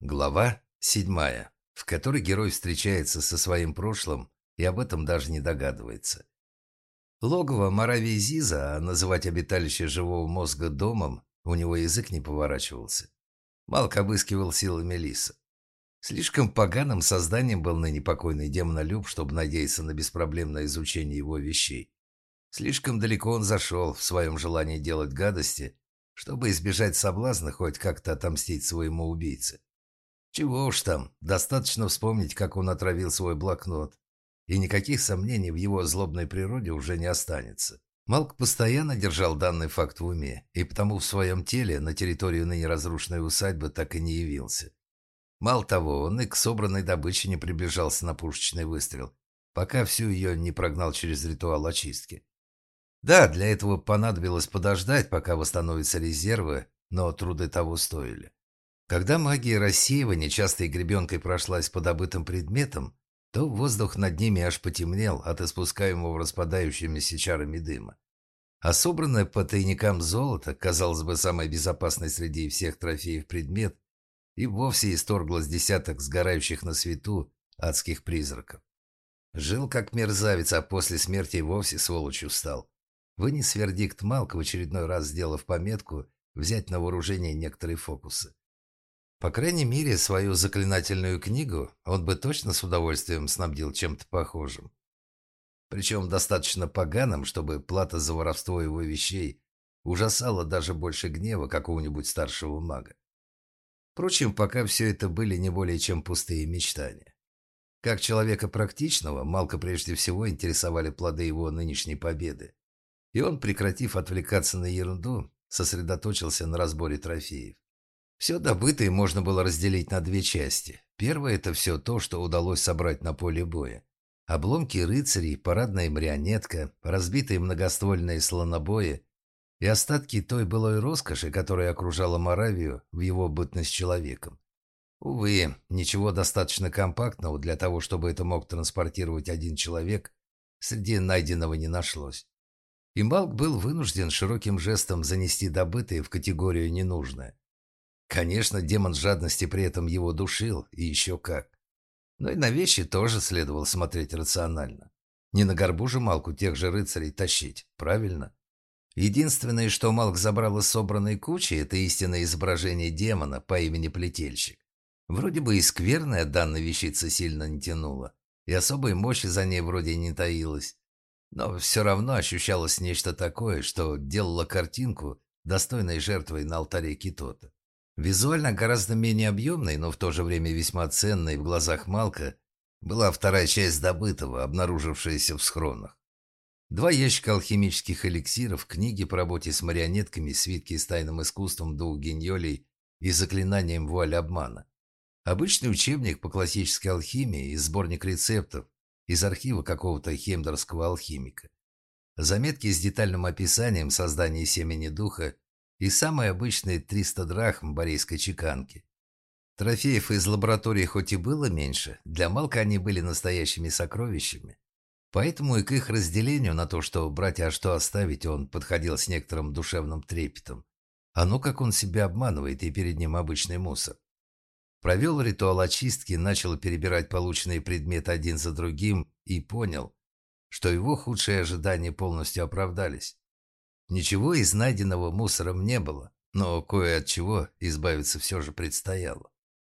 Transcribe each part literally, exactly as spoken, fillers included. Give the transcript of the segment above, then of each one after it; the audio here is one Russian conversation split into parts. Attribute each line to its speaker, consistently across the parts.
Speaker 1: Глава седьмая, в которой герой встречается со своим прошлым и об этом даже не догадывается. Логово Моравии Зиза, а называть обиталище живого мозга домом, у него язык не поворачивался. Малк обыскивал силами Лиса. Слишком поганым созданием был ныне покойный демонолюб, чтобы надеяться на беспроблемное изучение его вещей. Слишком далеко он зашел в своем желании делать гадости, чтобы избежать соблазна хоть как-то отомстить своему убийце. Чего уж там, достаточно вспомнить, как он отравил свой блокнот, и никаких сомнений в его злобной природе уже не останется. Малк постоянно держал данный факт в уме, и потому в своем теле на территорию ныне разрушенной усадьбы так и не явился. Мало того, он и к собранной добыче не приближался на пушечный выстрел, пока всю ее не прогнал через ритуал очистки. Да, для этого понадобилось подождать, пока восстановятся резервы, но труды того стоили. Когда магия рассеивания частой гребенкой прошлась по добытым предметам, то воздух над ними аж потемнел от испускаемого распадающимися чарами дыма. А собранное по тайникам золото, казалось бы, самой безопасной среди всех трофеев предмет, и вовсе исторгло с десяток сгорающих на свету адских призраков. Жил как мерзавец, а после смерти и вовсе сволочью стал. Вынес вердикт Малк, в очередной раз сделав пометку взять на вооружение некоторые фокусы. По крайней мере, свою заклинательную книгу он бы точно с удовольствием снабдил чем-то похожим. Причем достаточно поганым, чтобы плата за воровство его вещей ужасала даже больше гнева какого-нибудь старшего мага. Впрочем, пока все это были не более чем пустые мечтания. Как человека практичного, Малка прежде всего интересовали плоды его нынешней победы. И он, прекратив отвлекаться на ерунду, сосредоточился на разборе трофеев. Все добытое можно было разделить на две части. Первое – это все то, что удалось собрать на поле боя. Обломки рыцарей, парадная марионетка, разбитые многоствольные слонобои и остатки той былой роскоши, которая окружала Моравию в его бытность человеком. Увы, ничего достаточно компактного для того, чтобы это мог транспортировать один человек, среди найденного не нашлось. И Малк был вынужден широким жестом занести добытое в категорию «ненужное». Конечно, демон жадности при этом его душил, и еще как. Но и на вещи тоже следовало смотреть рационально. Не на горбу же Малку тех же рыцарей тащить, правильно? Единственное, что Малк забрал из собранной кучи, это истинное изображение демона по имени Плетельщик. Вроде бы и скверная данная вещица сильно не тянула, и особой мощи за ней вроде не таилось. Но все равно ощущалось нечто такое, что делало картинку достойной жертвой на алтаре Китота. Визуально гораздо менее объемной, но в то же время весьма ценной в глазах Малка была вторая часть добытого, обнаружившаяся в схронах. Два ящика алхимических эликсиров, книги по работе с марионетками, свитки с тайным искусством двух геньолей и заклинанием вуаль обмана. Обычный учебник по классической алхимии и сборник рецептов из архива какого-то хемдерского алхимика. Заметки с детальным описанием создания семени духа и самые обычные триста драхм борейской чеканки. Трофеев из лаборатории хоть и было меньше, для Малка они были настоящими сокровищами. Поэтому и к их разделению на то, что брать, а что оставить, он подходил с некоторым душевным трепетом. А ну как он себя обманывает, и перед ним обычный мусор. Провел ритуал очистки, начал перебирать полученные предметы один за другим и понял, что его худшие ожидания полностью оправдались. Ничего из найденного мусором не было, но кое от чего избавиться все же предстояло.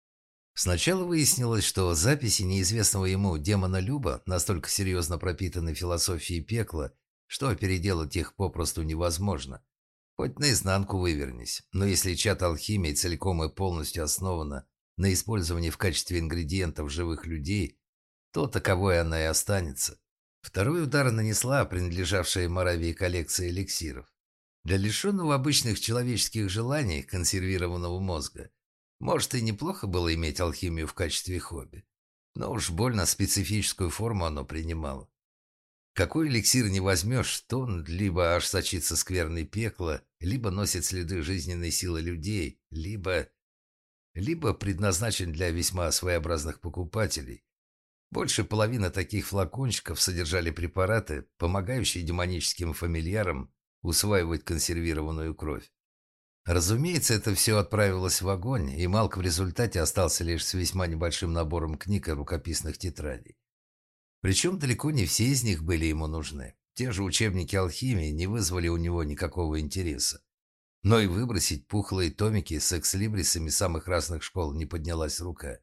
Speaker 1: Сначала выяснилось, что записи неизвестного ему демона Люба настолько серьезно пропитаны философией пекла, что переделать их попросту невозможно. Хоть наизнанку вывернись, но если чат алхимии целиком и полностью основана на использовании в качестве ингредиентов живых людей, то таковой она и останется. Второй удар нанесла принадлежавшая Моравии коллекция эликсиров. Для лишенного обычных человеческих желаний консервированного мозга, может, и неплохо было иметь алхимию в качестве хобби, но уж больно специфическую форму оно принимало. Какой эликсир не возьмешь, то он либо аж сочится скверной пекло, либо носит следы жизненной силы людей, либо... либо предназначен для весьма своеобразных покупателей. Больше половины таких флакончиков содержали препараты, помогающие демоническим фамильярам усваивать консервированную кровь. Разумеется, это все отправилось в огонь, и Малк в результате остался лишь с весьма небольшим набором книг и рукописных тетрадей. Причем далеко не все из них были ему нужны. Те же учебники алхимии не вызвали у него никакого интереса. Но и выбросить пухлые томики с экслибрисами самых разных школ не поднялась рука.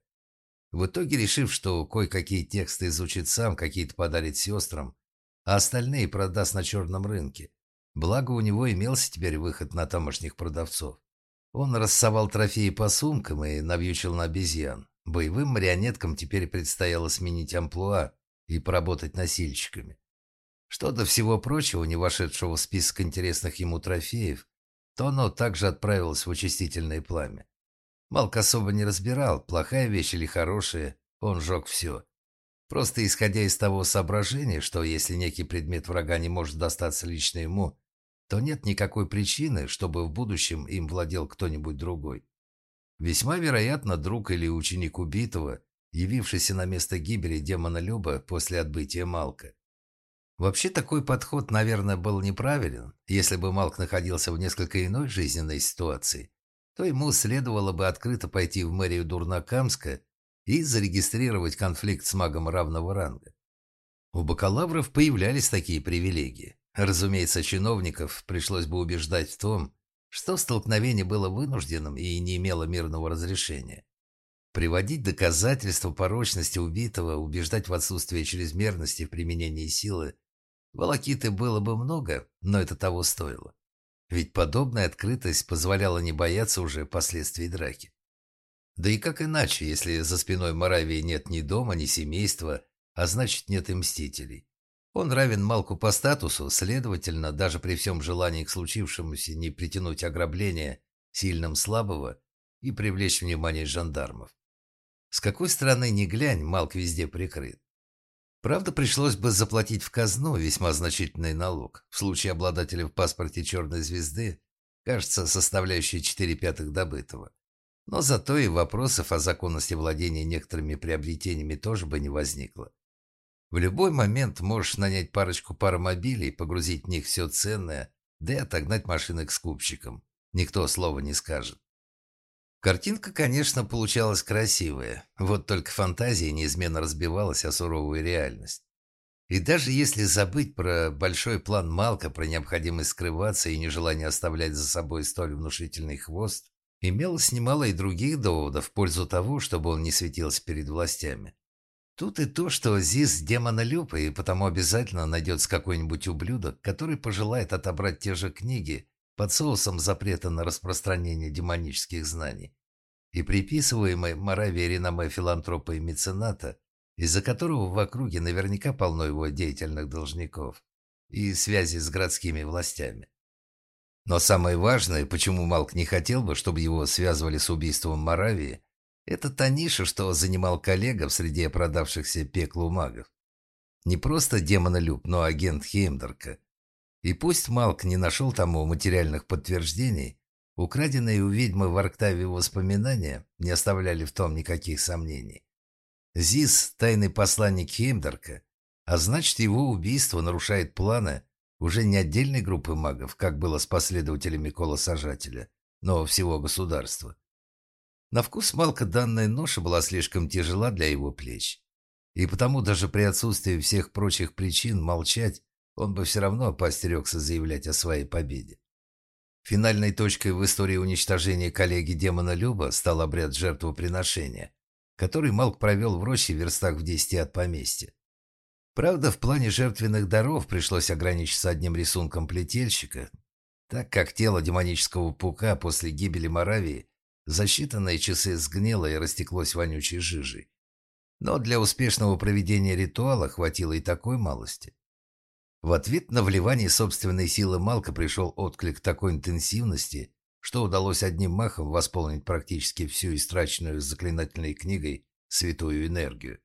Speaker 1: В итоге, решив, что кое-какие тексты изучит сам, какие-то подарит сестрам, а остальные продаст на черном рынке. Благо, у него имелся теперь выход на тамошних продавцов. Он рассовал трофеи по сумкам и навьючил на обезьян. Боевым марионеткам теперь предстояло сменить амплуа и поработать носильщиками. Что до всего прочего, не вошедшего в список интересных ему трофеев, то оно также отправилось в очистительное пламя. Малк особо не разбирал, плохая вещь или хорошая, он сжег все. Просто исходя из того соображения, что если некий предмет врага не может достаться лично ему, то нет никакой причины, чтобы в будущем им владел кто-нибудь другой. Весьма вероятно, друг или ученик убитого, явившийся на место гибели демона Люба после отбытия Малка. Вообще такой подход, наверное, был неправилен. Если бы Малк находился в несколько иной жизненной ситуации, то ему следовало бы открыто пойти в мэрию Дурнакамска и зарегистрировать конфликт с магом равного ранга. У бакалавров появлялись такие привилегии. Разумеется, чиновников пришлось бы убеждать в том, что столкновение было вынужденным и не имело мирного разрешения. Приводить доказательства порочности убитого, убеждать в отсутствии чрезмерности в применении силы. Волокиты было бы много, но это того стоило. Ведь подобная открытость позволяла не бояться уже последствий драки. Да и как иначе, если за спиной Моравии нет ни дома, ни семейства, а значит нет и мстителей. Он равен Малку по статусу, следовательно, даже при всем желании к случившемуся не притянуть ограбление сильным слабого и привлечь внимание жандармов. С какой стороны ни глянь, Малк везде прикрыт. Правда, пришлось бы заплатить в казну весьма значительный налог, в случае обладателя в паспорте черной звезды, кажется, составляющий четыре пятых добытого. Но зато и вопросов о законности владения некоторыми приобретениями тоже бы не возникло. В любой момент можешь нанять парочку паромобилей, погрузить в них все ценное, да и отогнать машины к скупщикам. Никто слова не скажет. Картинка, конечно, получалась красивая, вот только фантазия неизменно разбивалась о суровую реальность. И даже если забыть про большой план Малка, про необходимость скрываться и нежелание оставлять за собой столь внушительный хвост, имелось немало и других доводов в пользу того, чтобы он не светился перед властями. Тут и то, что Зис демонолюб, и потому обязательно найдется какой-нибудь ублюдок, который пожелает отобрать те же книги под соусом запрета на распространение демонических знаний и приписываемой Моравии реноме филантропа и мецената, из-за которого в округе наверняка полно его деятельных должников и связи с городскими властями. Но самое важное, почему Малк не хотел бы, чтобы его связывали с убийством Моравии, это та ниша, что занимал коллега в среде продавшихся пеклу магов. Не просто демонолюб, но агент Хеймдерка. И пусть Малк не нашел тому материальных подтверждений, украденные у ведьмы в Арктаве воспоминания не оставляли в том никаких сомнений. Зис – тайный посланник Хеймдерка, а значит, его убийство нарушает планы уже не отдельной группы магов, как было с последователями колосажателя, но всего государства. На вкус Малка данная ноша была слишком тяжела для его плеч, и потому даже при отсутствии всех прочих причин молчать он бы все равно поостерегся заявлять о своей победе. Финальной точкой в истории уничтожения коллеги демона Люба стал обряд жертвоприношения, который Малк провел в роще в верстах в десяти от поместья. Правда, в плане жертвенных даров пришлось ограничиться одним рисунком плетельщика, так как тело демонического паука после гибели Моравии за считанные часы сгнило и растеклось вонючей жижей. Но для успешного проведения ритуала хватило и такой малости. В ответ на вливание собственной силы Малка пришел отклик такой интенсивности, что удалось одним махом восполнить практически всю истраченную заклинательной книгой святую энергию.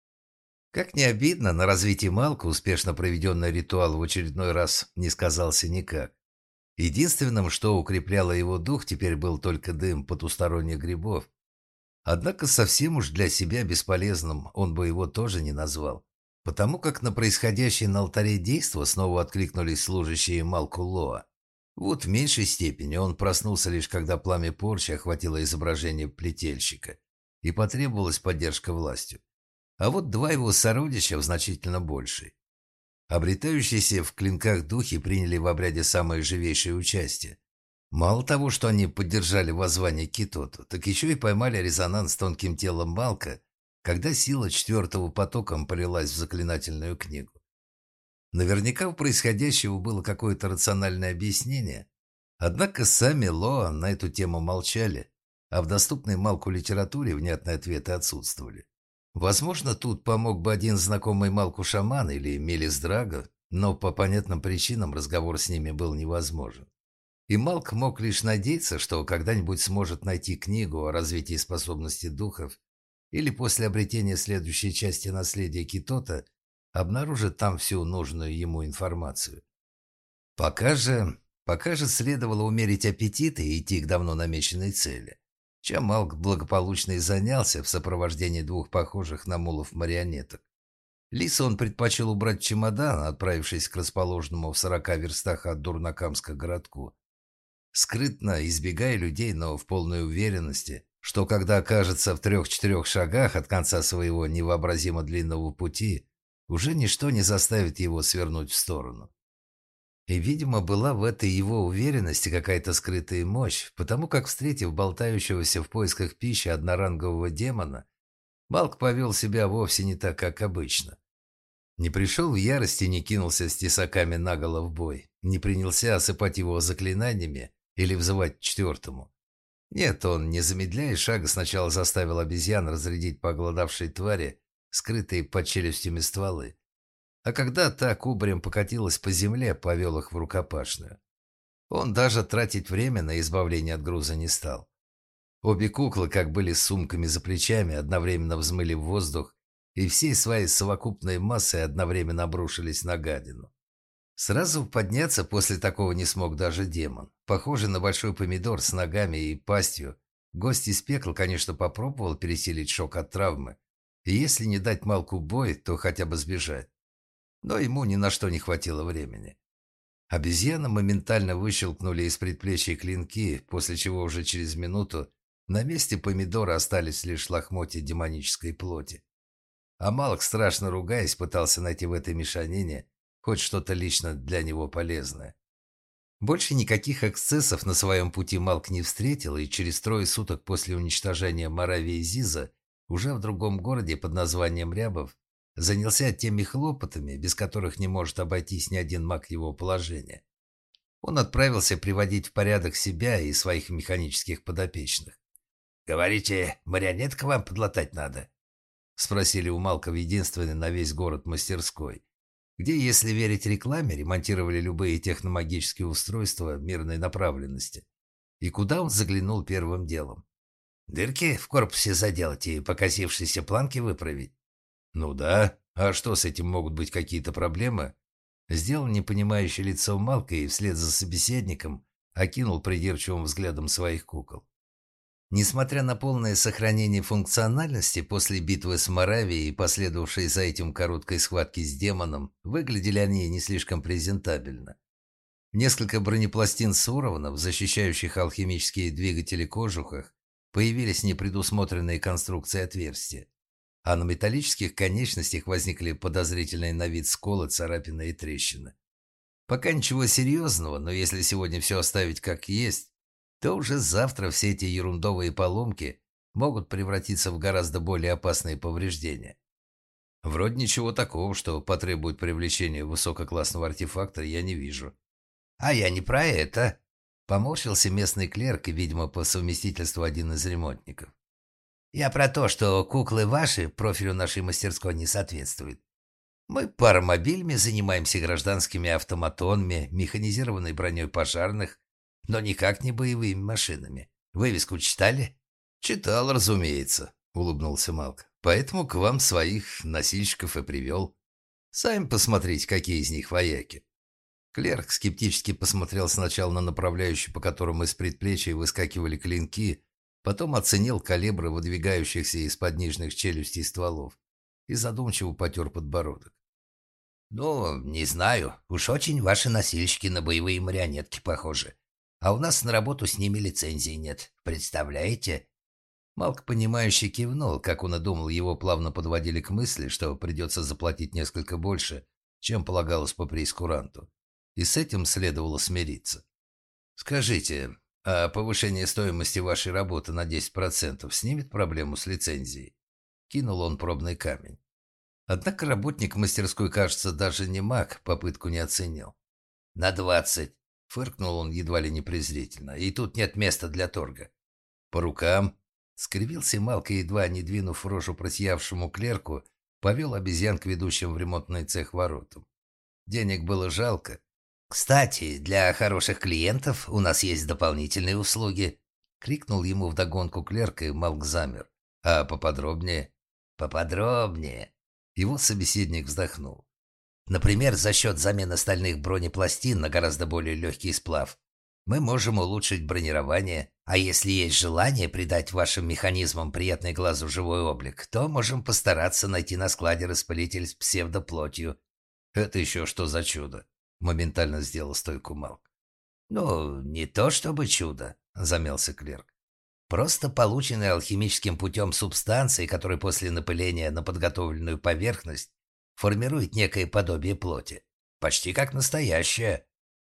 Speaker 1: Как ни обидно, на развитие Малка успешно проведенный ритуал в очередной раз не сказался никак. Единственным, что укрепляло его дух, теперь был только дым потусторонних грибов. Однако совсем уж для себя бесполезным он бы его тоже не назвал, потому как на происходящее на алтаре действо снова откликнулись служащие Малку Лоа. Вот в меньшей степени он проснулся лишь когда пламя порчи охватило изображение плетельщика и потребовалась поддержка властью. А вот два его сородича в значительно большей. Обретающиеся в клинках духи приняли в обряде самое живейшее участие. Мало того, что они поддержали воззвание Китоту, так еще и поймали резонанс с тонким телом Малка, когда сила четвертого потоком полилась в заклинательную книгу. Наверняка у происходящего было какое-то рациональное объяснение, однако сами Лоа на эту тему молчали, а в доступной Малку литературе внятные ответы отсутствовали. Возможно, тут помог бы один знакомый Малку шаман или Мелис Драго, но по понятным причинам разговор с ними был невозможен. И Малк мог лишь надеяться, что когда-нибудь сможет найти книгу о развитии способностей духов или после обретения следующей части наследия Китота обнаружит там всю нужную ему информацию. Пока же, пока же следовало умерить аппетит и идти к давно намеченной цели, чем Малк благополучно и занялся в сопровождении двух похожих на мулов марионеток. Лиса он предпочел убрать в чемодан, отправившись к расположенному в сорока верстах от Дурнакамска городку. Скрытно, избегая людей, но в полной уверенности, что когда окажется в трех-четырех шагах от конца своего невообразимо длинного пути, уже ничто не заставит его свернуть в сторону. И, видимо, была в этой его уверенности какая-то скрытая мощь, потому как, встретив болтающегося в поисках пищи однорангового демона, Малк повел себя вовсе не так, как обычно. Не пришел в ярости, не кинулся с тесаками наголо в бой, не принялся осыпать его заклинаниями или взывать к четвертому. Нет, он, не замедляя шага, сначала заставил обезьян разрядить по оголодавшей твари скрытые под челюстями стволы. А когда та кубарем покатилась по земле, повел их в рукопашную. Он даже тратить время на избавление от груза не стал. Обе куклы, как были с сумками за плечами, одновременно взмыли в воздух и всей своей совокупной массой одновременно обрушились на гадину. Сразу подняться после такого не смог даже демон. Похожий на большой помидор с ногами и пастью, гость из пекла, конечно, попробовал пересилить шок от травмы, и если не дать Малку бой, то хотя бы сбежать. Но ему ни на что не хватило времени. Обезьяны моментально выщелкнули из предплечья клинки, после чего уже через минуту на месте помидора остались лишь лохмотья демонической плоти. А Малк, страшно ругаясь, пытался найти в этой мешанине хоть что-то лично для него полезное. Больше никаких эксцессов на своем пути Малк не встретил, и через трое суток после уничтожения Моравии Зиза уже в другом городе под названием Рябов занялся теми хлопотами, без которых не может обойтись ни один маг его положения. Он отправился приводить в порядок себя и своих механических подопечных. «Говорите, марионетка вам подлатать надо?» — спросили у Малка в единственной на весь город мастерской, где, если верить рекламе, ремонтировали любые техномагические устройства мирной направленности, и куда он заглянул первым делом. «Дырки в корпусе заделать и покосившиеся планки выправить?» «Ну да. А что, с этим могут быть какие-то проблемы?» Сделал непонимающее лицо Малка и вслед за собеседником окинул придирчивым взглядом своих кукол. Несмотря на полное сохранение функциональности после битвы с Моравией и последовавшей за этим короткой схватки с демоном, выглядели они не слишком презентабельно. Несколько бронепластин с уровнов, защищающих алхимические двигатели кожухах, появились непредусмотренные конструкции отверстия, а на металлических конечностях возникли подозрительные на вид сколы, царапины и трещины. Пока ничего серьезного, но если сегодня все оставить как есть, то уже завтра все эти ерундовые поломки могут превратиться в гораздо более опасные повреждения. Вроде ничего такого, что потребует привлечения высококлассного артефакта, я не вижу. «А я не про это», — поморщился местный клерк и, видимо, по совместительству один из ремонтников. «Я про то, что куклы ваши профилю нашей мастерской не соответствуют. Мы паромобилями занимаемся, гражданскими автоматонами, механизированной броней пожарных, но никак не боевыми машинами. Вывеску читали?» «Читал, разумеется», — улыбнулся Малк. «Поэтому к вам своих носильщиков и привел. Сами посмотрите, какие из них вояки». Клерк скептически посмотрел сначала на направляющий, по которому из предплечья выскакивали клинки, потом оценил калибры выдвигающихся из-под нижних челюстей стволов и задумчиво потер подбородок.
Speaker 2: «Ну, не знаю. Уж очень ваши носильщики на боевые марионетки похожи. А у нас на работу с ними лицензии нет. Представляете?»
Speaker 1: Малк, понимающе кивнул, как он и думал, его плавно подводили к мысли, что придется заплатить несколько больше, чем полагалось по прейскуранту. И с этим следовало смириться. «Скажите, а повышение стоимости вашей работы на десять процентов снимет проблему с лицензией?» Кинул он пробный камень. Однако работник мастерской, кажется, даже не маг, попытку не оценил.
Speaker 2: «На двадцать»,
Speaker 1: — фыркнул он едва ли не презрительно.
Speaker 2: «и тут нет места для торга».
Speaker 1: «По рукам?» — скривился Малка, едва не двинув рожу просиявшему клерку, повел обезьян к ведущим в ремонтный цех воротам. Денег было жалко.
Speaker 2: «Кстати, для хороших клиентов у нас есть дополнительные услуги», —
Speaker 1: крикнул ему вдогонку клерк, и Малк замер. «А поподробнее?»
Speaker 2: «Поподробнее».
Speaker 1: Его собеседник вздохнул.
Speaker 2: «Например, за счет замены стальных бронепластин на гораздо более легкий сплав мы можем улучшить бронирование, а если есть желание придать вашим механизмам приятный глазу живой облик, то можем постараться найти на складе распылитель с псевдоплотью».
Speaker 1: «Это еще что за чудо?» — моментально сделал стойку Малк.
Speaker 2: «Ну, не то чтобы чудо», — замялся клерк. «Просто полученные алхимическим путем субстанции, которые после напыления на подготовленную поверхность формируют некое подобие плоти. Почти как настоящее».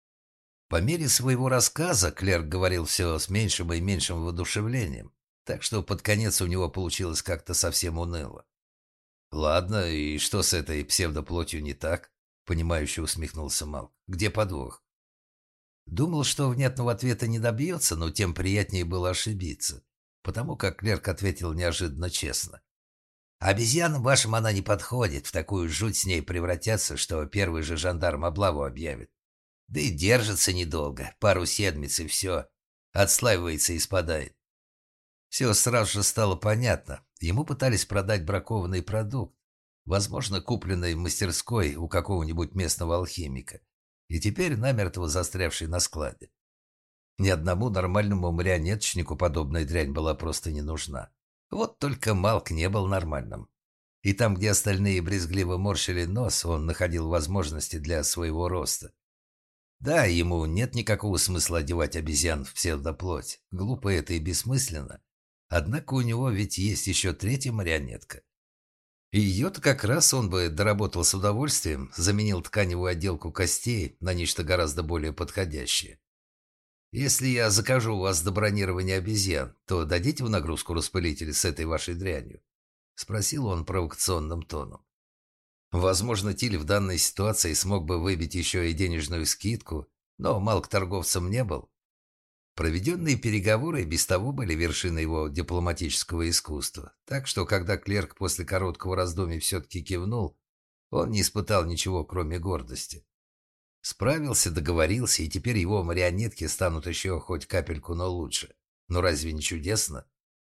Speaker 1: По мере своего рассказа клерк говорил все с меньшим и меньшим воодушевлением, так что под конец у него получилось как-то совсем уныло. «Ладно, и что с этой псевдоплотью не так?» — понимающе усмехнулся Малк. «Где подвох?» Думал, что внятного ответа не добьется, но тем приятнее было ошибиться, потому как клерк ответил неожиданно честно.
Speaker 2: «Обезьянам вашим она не подходит, в такую жуть с ней превратятся, что первый же жандарм облаву объявит. Да и держится недолго, пару седмиц и все. Отслаивается и спадает».
Speaker 1: Все сразу же стало понятно. Ему пытались продать бракованный продукт, возможно, купленный в мастерской у какого-нибудь местного алхимика, и теперь намертво застрявший на складе. Ни одному нормальному марионеточнику подобная дрянь была просто не нужна. Вот только Малк не был нормальным. И там, где остальные брезгливо морщили нос, он находил возможности для своего роста. Да, ему нет никакого смысла одевать обезьян в псевдоплоть. Глупо это и бессмысленно. Однако у него ведь есть еще третья марионетка. И ее-то как раз он бы доработал с удовольствием, заменил тканевую отделку костей на нечто гораздо более подходящее. «Если я закажу у вас добронирование обезьян, то дадите в нагрузку распылитель с этой вашей дрянью?» — спросил он провокационным тоном. Возможно, Тиль в данной ситуации смог бы выбить еще и денежную скидку, но Малк торговцем не был. Проведенные переговоры без того были вершиной его дипломатического искусства, так что, когда клерк после короткого раздумья все-таки кивнул, он не испытал ничего, кроме гордости. Справился, договорился, и теперь его марионетки станут еще хоть капельку, но лучше. Но разве не чудесно?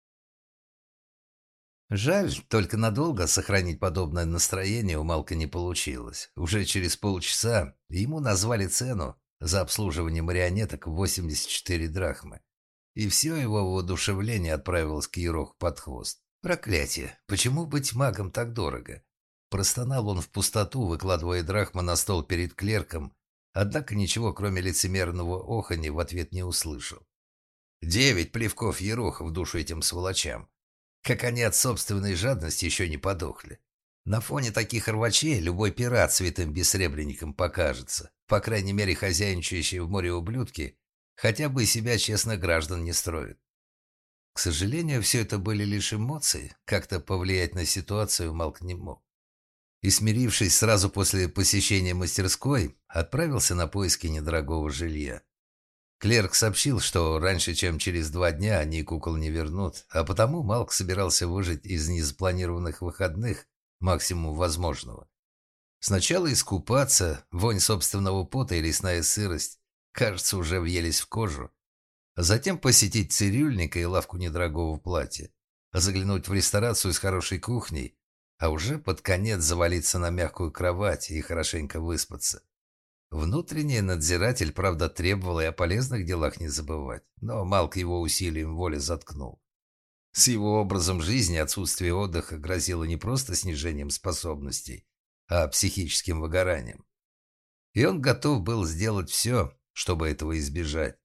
Speaker 1: Жаль, только надолго сохранить подобное настроение у Малка не получилось. Уже через полчаса ему назвали цену за обслуживание марионеток в восемьдесят четыре драхмы. И все его воодушевление отправилось к Ероху под хвост. Проклятие, почему быть магом так дорого? Простонал он в пустоту, выкладывая драхмы на стол перед клерком, однако ничего, кроме лицемерного оханья, в ответ не услышал. Девять плевков Ероха в душу этим сволочам. Как они от собственной жадности еще не подохли. На фоне таких рвачей любой пират святым бессребренником покажется. По крайней мере, хозяйничающие в море ублюдки хотя бы себя честных граждан не строят. К сожалению, все это были лишь эмоции. Как-то повлиять на ситуацию Малк не мог. И, смирившись сразу после посещения мастерской, отправился на поиски недорогого жилья. Клерк сообщил, что раньше, чем через два дня, они кукол не вернут, а потому Малк собирался выжить из незапланированных выходных максимум возможного. Сначала искупаться, вонь собственного пота и лесная сырость, кажется, уже въелись в кожу. А затем посетить цирюльника и лавку недорогого платья, заглянуть в ресторацию с хорошей кухней, а уже под конец завалиться на мягкую кровать и хорошенько выспаться. Внутренний надзиратель, правда, требовал и о полезных делах не забывать, но Малк его усилием воли заткнул. С его образом жизни отсутствие отдыха грозило не просто снижением способностей, а психическим выгоранием. И он готов был сделать все, чтобы этого избежать.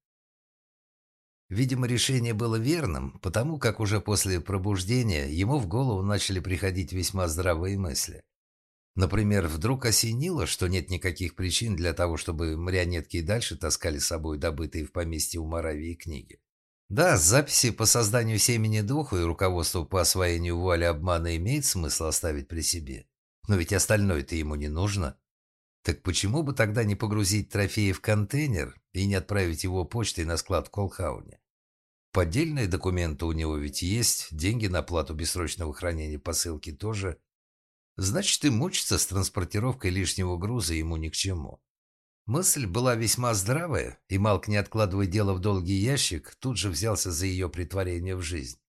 Speaker 1: Видимо, решение было верным, потому как уже после пробуждения ему в голову начали приходить весьма здравые мысли. Например, вдруг осенило, что нет никаких причин для того, чтобы марионетки и дальше таскали с собой добытые в поместье у Моравии книги. Да, записи по созданию семени духа и руководство по освоению вуали обмана имеет смысл оставить при себе. Но ведь остальное-то ему не нужно. Так почему бы тогда не погрузить трофеи в контейнер и не отправить его почтой на склад в Колхауне? Поддельные документы у него ведь есть, деньги на плату бессрочного хранения посылки тоже. Значит, и мучиться с транспортировкой лишнего груза ему ни к чему. Мысль была весьма здравая, и Малк, не откладывая дело в долгий ящик, тут же взялся за ее претворение в жизнь.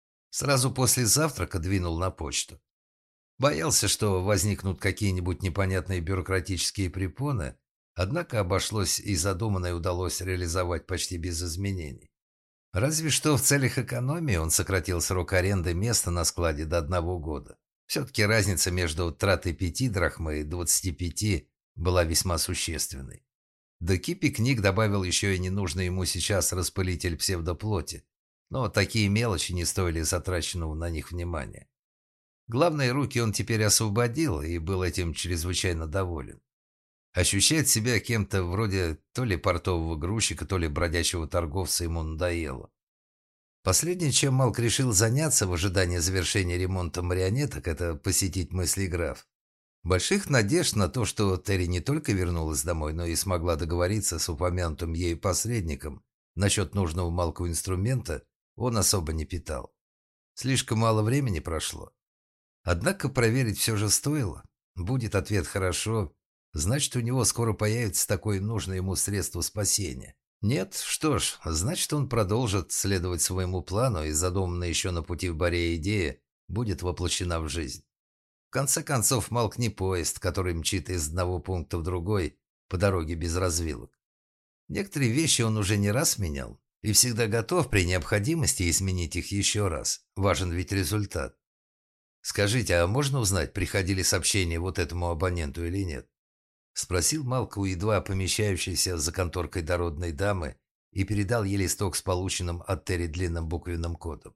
Speaker 1: Сразу после завтрака двинул на почту. Боялся, что возникнут какие-нибудь непонятные бюрократические препоны, однако обошлось и задуманное удалось реализовать почти без изменений. Разве что в целях экономии он сократил срок аренды места на складе до одного года. Все-таки разница между тратой пяти драхм и двадцати пяти была весьма существенной. До кипи книг добавил еще и ненужный ему сейчас распылитель псевдоплоти, но такие мелочи не стоили затраченного на них внимания. Главные руки он теперь освободил и был этим чрезвычайно доволен. Ощущать себя кем-то вроде то ли портового грузчика, то ли бродячего торговца ему надоело. Последнее, чем Малк решил заняться в ожидании завершения ремонта марионеток, это посетить мыслеграф. Больших надежд на то, что Терри не только вернулась домой, но и смогла договориться с упомянутым ею посредником насчет нужного Малку инструмента, он особо не питал. Слишком мало времени прошло. Однако проверить все же стоило. Будет ответ «хорошо», значит, у него скоро появится такое нужное ему средство спасения. Нет, что ж, значит, он продолжит следовать своему плану, и задуманная еще на пути в Боре идея будет воплощена в жизнь. В конце концов, Малк не поезд, который мчит из одного пункта в другой по дороге без развилок. Некоторые вещи он уже не раз менял и всегда готов при необходимости изменить их еще раз. Важен ведь результат. «Скажите, а можно узнать, приходили сообщения вот этому абоненту или нет?» — спросил Малк у едва помещающейся за конторкой дородной дамы и передал ей листок с полученным от Терри длинным буквенным кодом.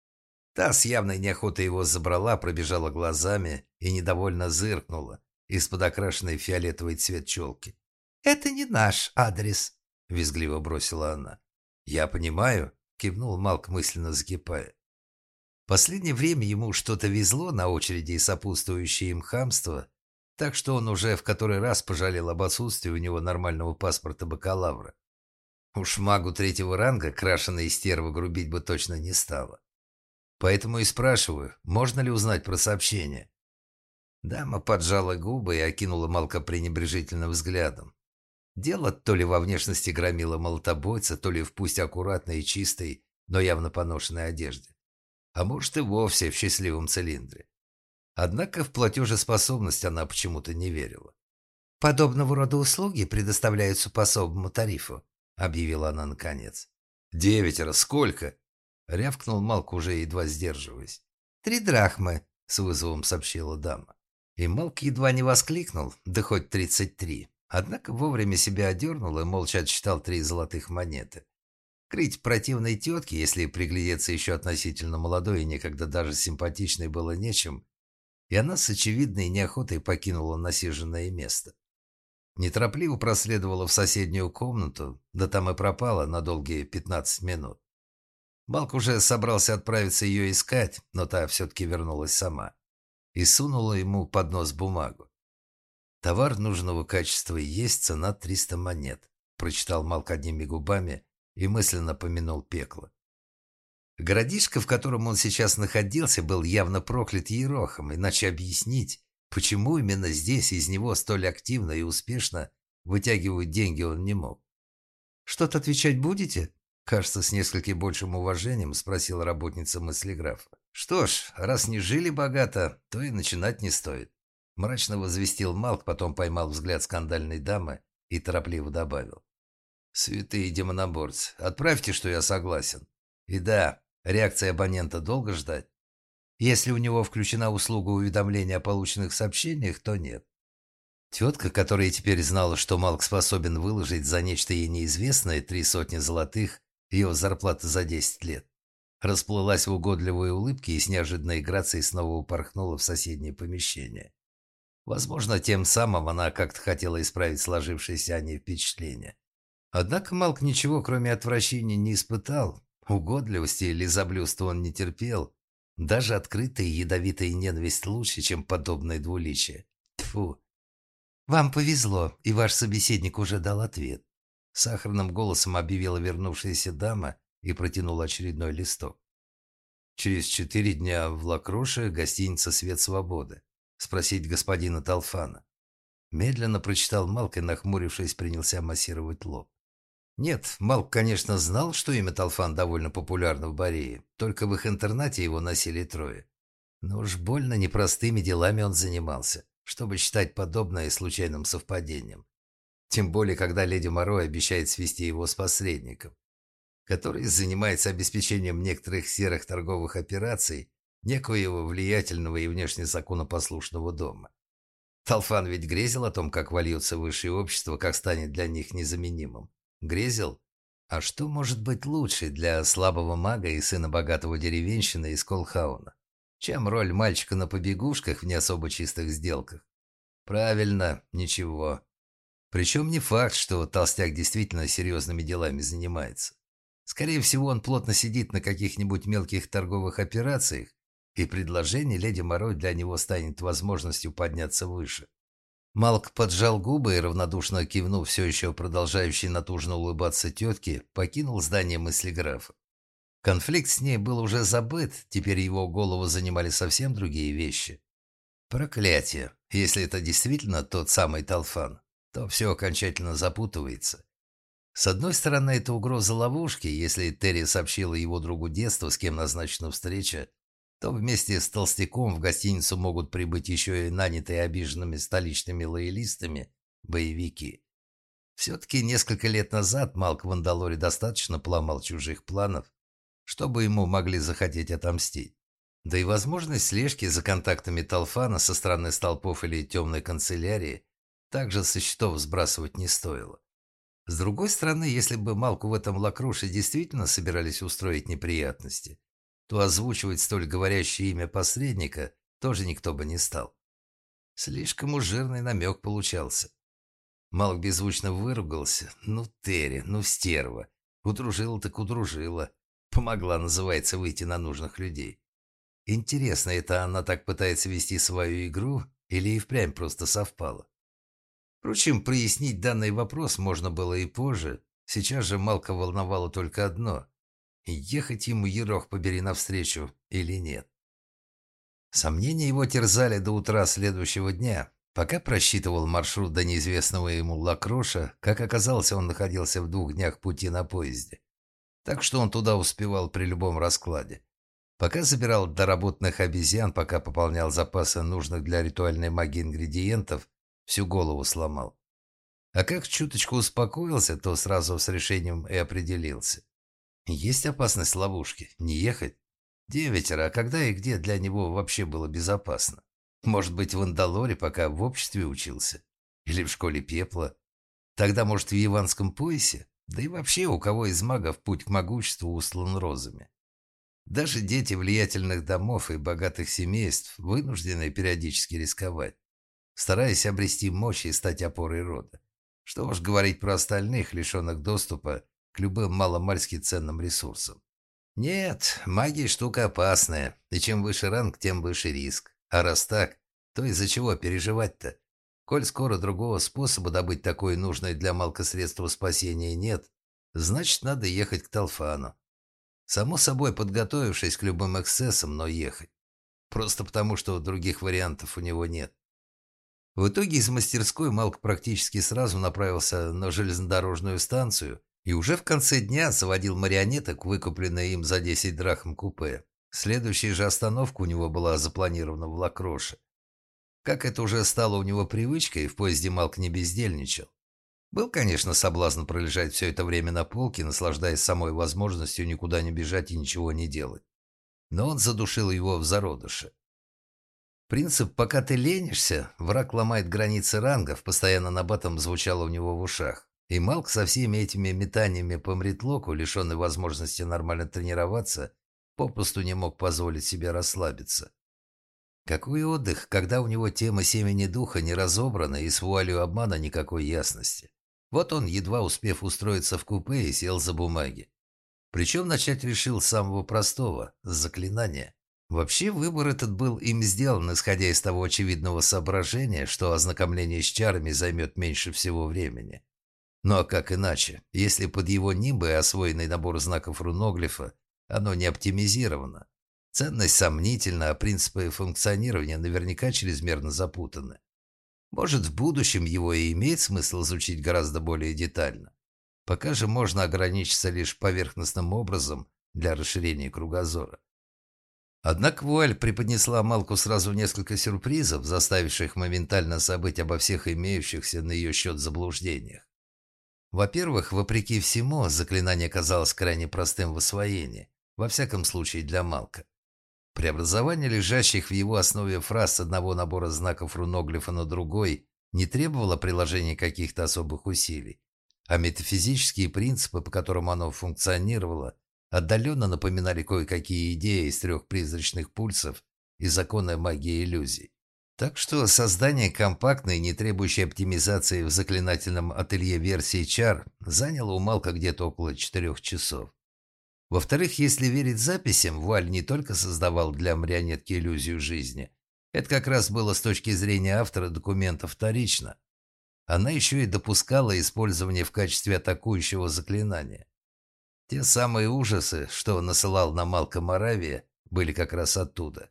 Speaker 1: Та с явной неохотой его забрала, пробежала глазами и недовольно зыркнула из-под окрашенной в фиолетовый цвет челки. «Это не наш адрес», — визгливо бросила она. «Я понимаю», — кивнул Малк, мысленно закипая. Последнее время ему что-то везло на очереди и сопутствующее им хамство, так что он уже в который раз пожалел об отсутствии у него нормального паспорта бакалавра. Уж магу третьего ранга крашеная стерва грубить бы точно не стала. Поэтому и спрашиваю, можно ли узнать про сообщение. Дама поджала губы и окинула Малка пренебрежительным взглядом. Дело то ли во внешности громила молотобойца, то ли в пусть аккуратной и чистой, но явно поношенной одежде. А может и вовсе в счастливом цилиндре. Однако в платежеспособность она почему-то не верила. «Подобного рода услуги предоставляются по особому тарифу», — объявила она наконец. «Девятеро, сколько?» — рявкнул Малк, уже едва сдерживаясь. «Три драхмы», — с вызовом сообщила дама. И Малк едва не воскликнул, да хоть тридцать три. Однако вовремя себя одернул и молча отсчитал три золотых монеты. Крыть противной тетке, если приглядеться еще относительно молодой и некогда даже симпатичной, было нечем, и она с очевидной неохотой покинула насиженное место. Неторопливо проследовала в соседнюю комнату, да там и пропала на долгие пятнадцать минут. Малк уже собрался отправиться ее искать, но та все-таки вернулась сама и сунула ему под нос бумагу. «Товар нужного качества и есть, цена триста монет», — прочитал Малк одними губами и мысленно помянул пекло. Городишко, в котором он сейчас находился, был явно проклят Ерохом, иначе объяснить, почему именно здесь из него столь активно и успешно вытягивают деньги, он не мог. «Что-то отвечать будете?» — кажется, с несколько большим уважением спросила работница мыслеграфа. «Что ж, раз не жили богато, то и начинать не стоит», — мрачно возвестил Малк, потом поймал взгляд скандальной дамы и торопливо добавил. «Святые демоноборцы, отправьте, что я согласен. И да, реакция абонента долго ждать? Если у него включена услуга уведомления о полученных сообщениях, то нет. Тетка, которая теперь знала, что Малк способен выложить за нечто ей неизвестное три сотни золотых, ее зарплата за десять лет, расплылась в угодливой улыбке и с неожиданной грацией снова упорхнула в соседнее помещение. Возможно, тем самым она как-то хотела исправить сложившееся о ней впечатление. Однако Малк ничего, кроме отвращения, не испытал. Угодливости или лизоблюдства он не терпел. Даже открытая ядовитая ненависть лучше, чем подобное двуличие. Тьфу. «Вам повезло, и ваш собеседник уже дал ответ», — сахарным голосом объявила вернувшаяся дама и протянула очередной листок. «Через четыре дня в Лакроше гостиница «Свет свободы». Спросить господина Талфана». Медленно прочитал Малк и, нахмурившись, принялся массировать лоб. Нет, Малк, конечно, знал, что имя Талфан довольно популярно в Борее, только в их интернате его носили трое. Но уж больно непростыми делами он занимался, чтобы считать подобное случайным совпадением. Тем более, когда леди Моро обещает свести его с посредником, который занимается обеспечением некоторых серых торговых операций некоего влиятельного и внешне законопослушного дома. Талфан ведь грезил о том, как вольется высшее общество, как станет для них незаменимым. Грезил? А что может быть лучше для слабого мага и сына богатого деревенщины из Колхауна, чем роль мальчика на побегушках в не особо чистых сделках? Правильно, ничего. Причем не факт, что толстяк действительно серьезными делами занимается. Скорее всего, он плотно сидит на каких-нибудь мелких торговых операциях, и предложение леди Моро для него станет возможностью подняться выше. Малк поджал губы и, равнодушно кивнув все еще продолжающей натужно улыбаться тетке, покинул здание мыслеграфа. Конфликт с ней был уже забыт, теперь его голову занимали совсем другие вещи. Проклятие! Если это действительно тот самый Талфан, то все окончательно запутывается. С одной стороны, это угроза ловушки. Если Терри сообщила его другу детства, с кем назначена встреча, то вместе с толстяком в гостиницу могут прибыть еще и нанятые обиженными столичными лоялистами боевики. Все-таки несколько лет назад Малк в Андалоре достаточно поломал чужих планов, чтобы ему могли захотеть отомстить. Да и возможность слежки за контактами Талфана со стороны столпов или темной канцелярии также со счетов сбрасывать не стоило. С другой стороны, если бы Малку в этом Лакроше действительно собирались устроить неприятности, то озвучивать столь говорящее имя посредника тоже никто бы не стал. Слишком уж жирный намек получался. Малк беззвучно выругался. Ну, Терри, ну, стерва. Удружила так удружила. Помогла, называется, выйти на нужных людей. Интересно, это она так пытается вести свою игру или и впрямь просто совпало? Впрочем, прояснить данный вопрос можно было и позже. Сейчас же Малка волновало только одно: ехать ему, ерох побери, навстречу или нет. Сомнения его терзали до утра следующего дня. Пока просчитывал маршрут до неизвестного ему Лакроша, как оказалось, он находился в двух днях пути на поезде. Так что он туда успевал при любом раскладе. Пока забирал доработанных обезьян, пока пополнял запасы нужных для ритуальной магии ингредиентов, всю голову сломал. А как чуточку успокоился, то сразу с решением и определился. Есть опасность ловушки. Не ехать? Девятеро, а когда и где для него вообще было безопасно? Может быть, в Андалоре, пока в обществе учился? Или в школе пепла? Тогда, может, в Яванском поясе? Да и вообще, у кого из магов путь к могуществу устлан розами? Даже дети влиятельных домов и богатых семейств вынуждены периодически рисковать, стараясь обрести мощь и стать опорой рода. Что уж говорить про остальных, лишенных доступа к любым маломальски ценным ресурсам. Нет, магия штука опасная, и чем выше ранг, тем выше риск. А раз так, то из-за чего переживать-то? Коль скоро другого способа добыть такое нужное для Малка средство спасения нет, значит, надо ехать к Талфану. Само собой, подготовившись к любым эксцессам, но ехать. Просто потому, что других вариантов у него нет. В итоге из мастерской Малк практически сразу направился на железнодорожную станцию и уже в конце дня заводил марионеток, выкупленные им за десять драхм купе. Следующая же остановка у него была запланирована в Лакроше. Как это уже стало у него привычкой, в поезде Малк не бездельничал. Был, конечно, соблазн пролежать все это время на полке, наслаждаясь самой возможностью никуда не бежать и ничего не делать. Но он задушил его в зародыше. Принцип «пока ты ленишься, враг ломает границы рангов» постоянно набатом звучало у него в ушах. И Малк со всеми этими метаниями по мритлоку, лишенный возможности нормально тренироваться, попросту не мог позволить себе расслабиться. Какой отдых, когда у него тема семени духа не разобрана и с вуалью обмана никакой ясности. Вот он, едва успев устроиться в купе, и сел за бумаги. Причем начать решил с самого простого – с заклинания. Вообще выбор этот был им сделан, исходя из того очевидного соображения, что ознакомление с чарами займет меньше всего времени. Ну а как иначе, если под его нимбой освоенный набор знаков руноглифа, оно не оптимизировано? Ценность сомнительна, а принципы функционирования наверняка чрезмерно запутаны. Может, в будущем его и имеет смысл изучить гораздо более детально. Пока же можно ограничиться лишь поверхностным образом для расширения кругозора. Однако вуаль преподнесла Малку сразу несколько сюрпризов, заставивших моментально забыть обо всех имеющихся на ее счет заблуждениях. Во-первых, вопреки всему, заклинание казалось крайне простым в освоении, во всяком случае для Малка. Преобразование лежащих в его основе фраз с одного набора знаков руноглифа на другой не требовало приложения каких-то особых усилий, а метафизические принципы, по которым оно функционировало, отдаленно напоминали кое-какие идеи из трех призрачных пульсов и закона магии иллюзий. Так что создание компактной, не требующей оптимизации в заклинательном ателье версии чар заняло у Малка где-то около четырех часов. Во-вторых, если верить записям, вуаль не только создавал для марионетки иллюзию жизни. Это как раз было с точки зрения автора документа вторично. Она еще и допускала использование в качестве атакующего заклинания. Те самые ужасы, что насылал на Малка Моравия, были как раз оттуда.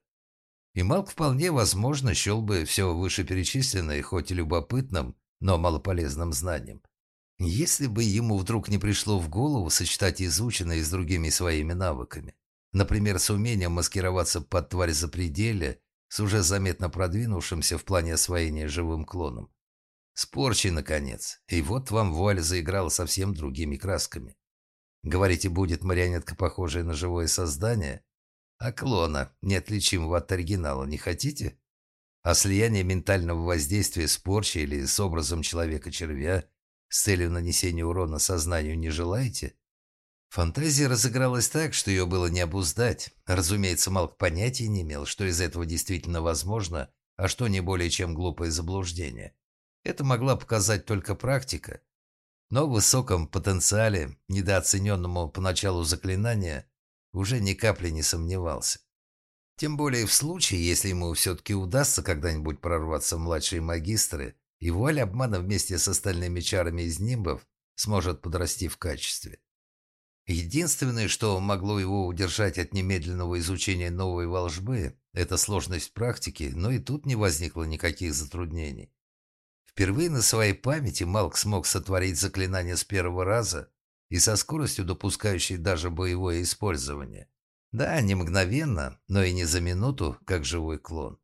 Speaker 1: И Малк вполне возможно счел бы все вышеперечисленное, хоть и любопытным, но малополезным знанием. Если бы ему вдруг не пришло в голову сочетать изученное с другими своими навыками. Например, с умением маскироваться под тварь запределья, с уже заметно продвинувшимся в плане освоения живым клоном. С порчей, наконец. И вот вам вуаль заиграла совсем другими красками. Говорите, будет марионетка, похожая на живое создание? А клона, неотличимого от оригинала, не хотите? А слияние ментального воздействия с порчей или с образом человека-червя с целью нанесения урона сознанию не желаете? Фантазия разыгралась так, что ее было не обуздать. Разумеется, Малк понятия не имел, что из этого действительно возможно, а что не более чем глупое заблуждение. Это могла показать только практика. Но в высоком потенциале, недооцененному поначалу заклинания, уже ни капли не сомневался. Тем более в случае, если ему все-таки удастся когда-нибудь прорваться в младшие магистры, и вуаль обмана вместе с остальными чарами из нимбов сможет подрасти в качестве. Единственное, что могло его удержать от немедленного изучения новой волшбы, это сложность практики, но и тут не возникло никаких затруднений. Впервые на своей памяти Малк смог сотворить заклинание с первого раза и со скоростью, допускающей даже боевое использование. Да, не мгновенно, но и не за минуту, как живой клон.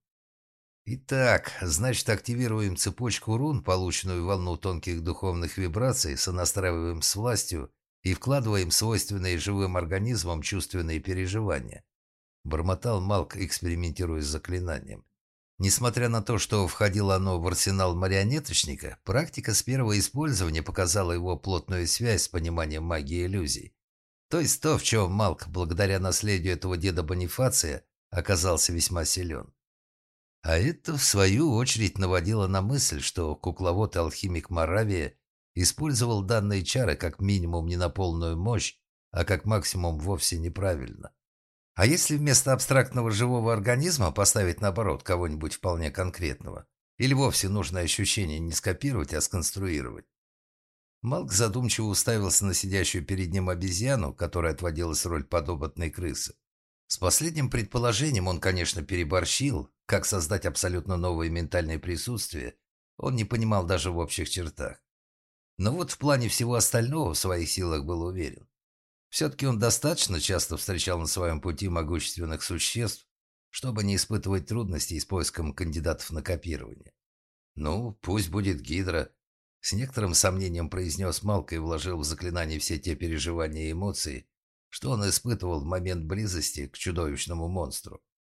Speaker 1: Итак, значит, активируем цепочку рун, полученную волну тонких духовных вибраций, сонастраиваем с властью и вкладываем свойственные живым организмам чувственные переживания. Бормотал Малк, экспериментируя с заклинанием. Несмотря на то, что входило оно в арсенал марионеточника, практика с первого использования показала его плотную связь с пониманием магии иллюзий. То есть то, в чем Малк, благодаря наследию этого деда Бонифация, оказался весьма силен. А это, в свою очередь, наводило на мысль, что кукловод и алхимик Моравия использовал данные чары как минимум не на полную мощь, а как максимум вовсе неправильно. А если вместо абстрактного живого организма поставить, наоборот, кого-нибудь вполне конкретного? Или вовсе нужное ощущение не скопировать, а сконструировать? Малк задумчиво уставился на сидящую перед ним обезьяну, которая отводилась роль подопытной крысы. С последним предположением он, конечно, переборщил. Как создать абсолютно новое ментальное присутствие, он не понимал даже в общих чертах. Но вот в плане всего остального в своих силах был уверен. Все-таки он достаточно часто встречал на своем пути могущественных существ, чтобы не испытывать трудностей с поиском кандидатов на копирование. «Ну, пусть будет Гидра», — с некоторым сомнением произнес Малк и вложил в заклинание все те переживания и эмоции, что он испытывал в момент близости к чудовищному монстру.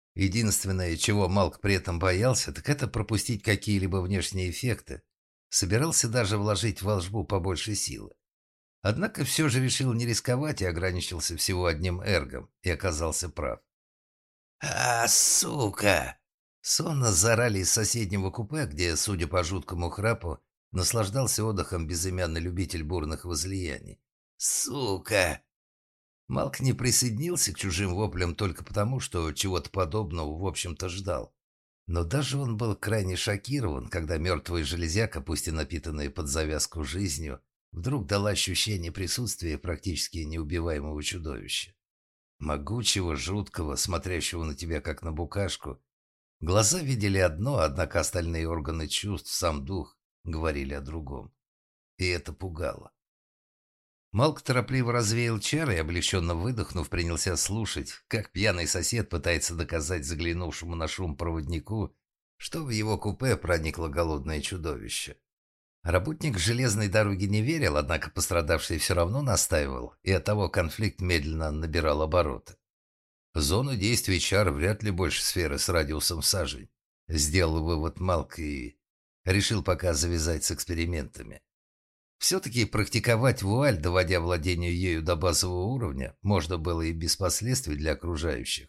Speaker 1: Единственное, чего Малк при этом боялся, так это пропустить какие-либо внешние эффекты. Собирался даже вложить в волшбу побольше силы. Однако все же решил не рисковать и ограничился всего одним эргом, и оказался прав. «А, сука!» Сонно заорали из соседнего купе, где, судя по жуткому храпу, наслаждался отдыхом безымянный любитель бурных возлияний. «Сука!» Малк не присоединился к чужим воплям только потому, что чего-то подобного, в общем-то, ждал. Но даже он был крайне шокирован, когда мертвая железяка, пусть и напитанная под завязку жизнью, вдруг дала ощущение присутствия практически неубиваемого чудовища. Могучего, жуткого, смотрящего на тебя как на букашку. Глаза видели одно, однако остальные органы чувств, сам дух, говорили о другом. И это пугало. Малк торопливо развеял чары и, облегченно выдохнув, принялся слушать, как пьяный сосед пытается доказать заглянувшему на шум проводнику, что в его купе проникло голодное чудовище. Работник железной дороги не верил, однако пострадавший все равно настаивал, и оттого конфликт медленно набирал обороты. Зону действия чар вряд ли больше сферы с радиусом в сажень. Сделал вывод Малк и решил пока завязать с экспериментами. Все-таки практиковать вуаль, доводя владение ею до базового уровня, можно было и без последствий для окружающих.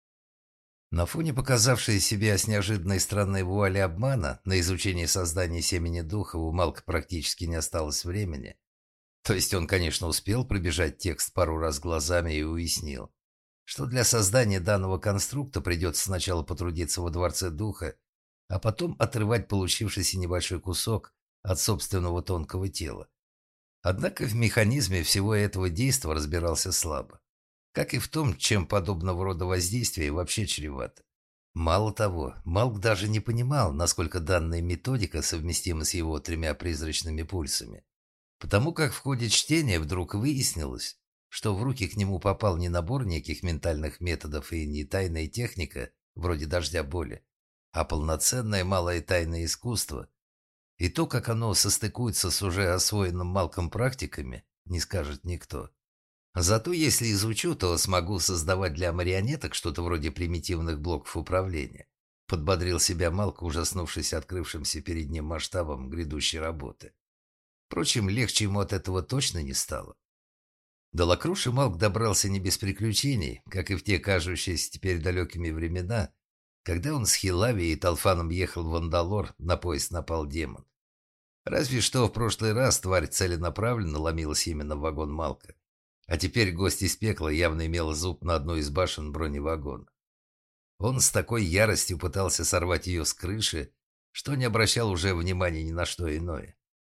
Speaker 1: На фоне показавшей себя с неожиданной странной вуали обмана, на изучение создания семени духа у Малка практически не осталось времени. То есть он, конечно, успел пробежать текст пару раз глазами и уяснил, что для создания данного конструкта придется сначала потрудиться во Дворце Духа, а потом отрывать получившийся небольшой кусок от собственного тонкого тела. Однако в механизме всего этого действа разбирался слабо. Как и в том, чем подобного рода воздействие вообще чревато. Мало того, Малк даже не понимал, насколько данная методика совместима с его тремя призрачными пульсами. Потому как в ходе чтения вдруг выяснилось, что в руки к нему попал не набор неких ментальных методов и не тайная техника, вроде дождя боли, а полноценное малое тайное искусство. И то, как оно состыкуется с уже освоенным Малком практиками, не скажет никто. Зато если изучу, то смогу создавать для марионеток что-то вроде примитивных блоков управления. Подбодрил себя Малк, ужаснувшись открывшимся перед ним масштабом грядущей работы. Впрочем, легче ему от этого точно не стало. До Лакруши Малк добрался не без приключений, как и в те кажущиеся теперь далекими времена, когда он с Хилави и Талфаном ехал в Андалор, на поезд напал демон. Разве что в прошлый раз тварь целенаправленно ломилась именно в вагон Малка, а теперь гость из пекла явно имел зуб на одну из башен броневагона. Он с такой яростью пытался сорвать ее с крыши, что не обращал уже внимания ни на что иное.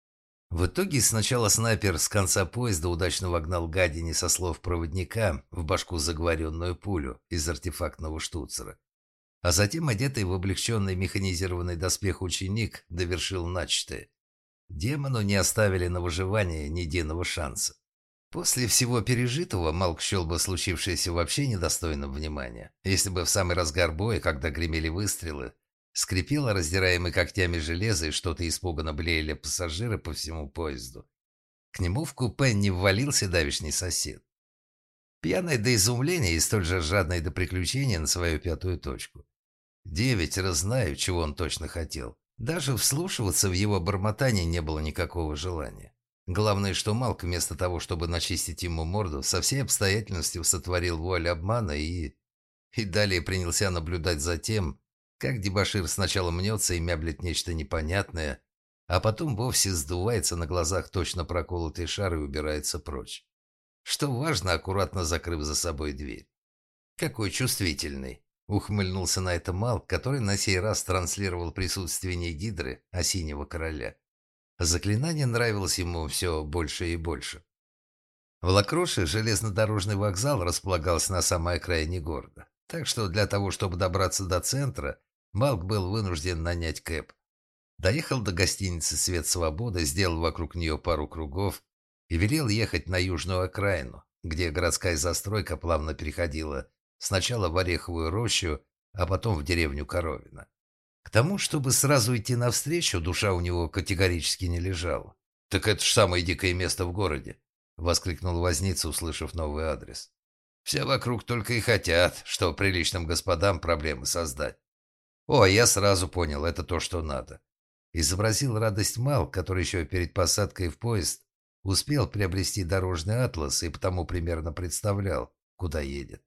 Speaker 1: В итоге сначала снайпер с конца поезда удачно вогнал гадине со слов проводника в башку заговоренную пулю из артефактного штуцера, а затем одетый в облегченный механизированный доспех ученик довершил начатое. Демону не оставили на выживание ни единого шанса. После всего пережитого Малк счел бы случившееся вообще недостойным внимания, если бы в самый разгар боя, когда гремели выстрелы, скрипело раздираемый когтями железо и что-то испуганно блеяли пассажиры по всему поезду. К нему в купе не ввалился давишний сосед. Пьяный до изумления и столь же жадный до приключения на свою пятую точку. Девять раз знаю, чего он точно хотел. Даже вслушиваться в его бормотание не было никакого желания. Главное, что Малк вместо того, чтобы начистить ему морду, со всей обстоятельностью сотворил вуаль обмана и... И далее принялся наблюдать за тем, как дебошир сначала мнется и мяблет нечто непонятное, а потом вовсе сдувается на глазах точно проколотый шар и убирается прочь. Что важно, аккуратно закрыв за собой дверь. «Какой чувствительный!» — ухмыльнулся на это Малк, который на сей раз транслировал присутствие не Гидры, а Синего Короля. Заклинание нравилось ему все больше и больше. В Лакроше железнодорожный вокзал располагался на самой окраине города, так что для того, чтобы добраться до центра, Малк был вынужден нанять кэб. Доехал до гостиницы «Свет Свободы», сделал вокруг нее пару кругов и велел ехать на южную окраину, где городская застройка плавно переходила сначала в Ореховую рощу, а потом в деревню Коровино. К тому, чтобы сразу идти навстречу, душа у него категорически не лежала. «Так это ж самое дикое место в городе!» — воскликнул возница, услышав новый адрес. Все вокруг только и хотят, что приличным господам проблемы создать. О, я сразу понял, это то, что надо. Изобразил радость Мал, который еще перед посадкой в поезд успел приобрести дорожный атлас и потому примерно представлял, куда едет.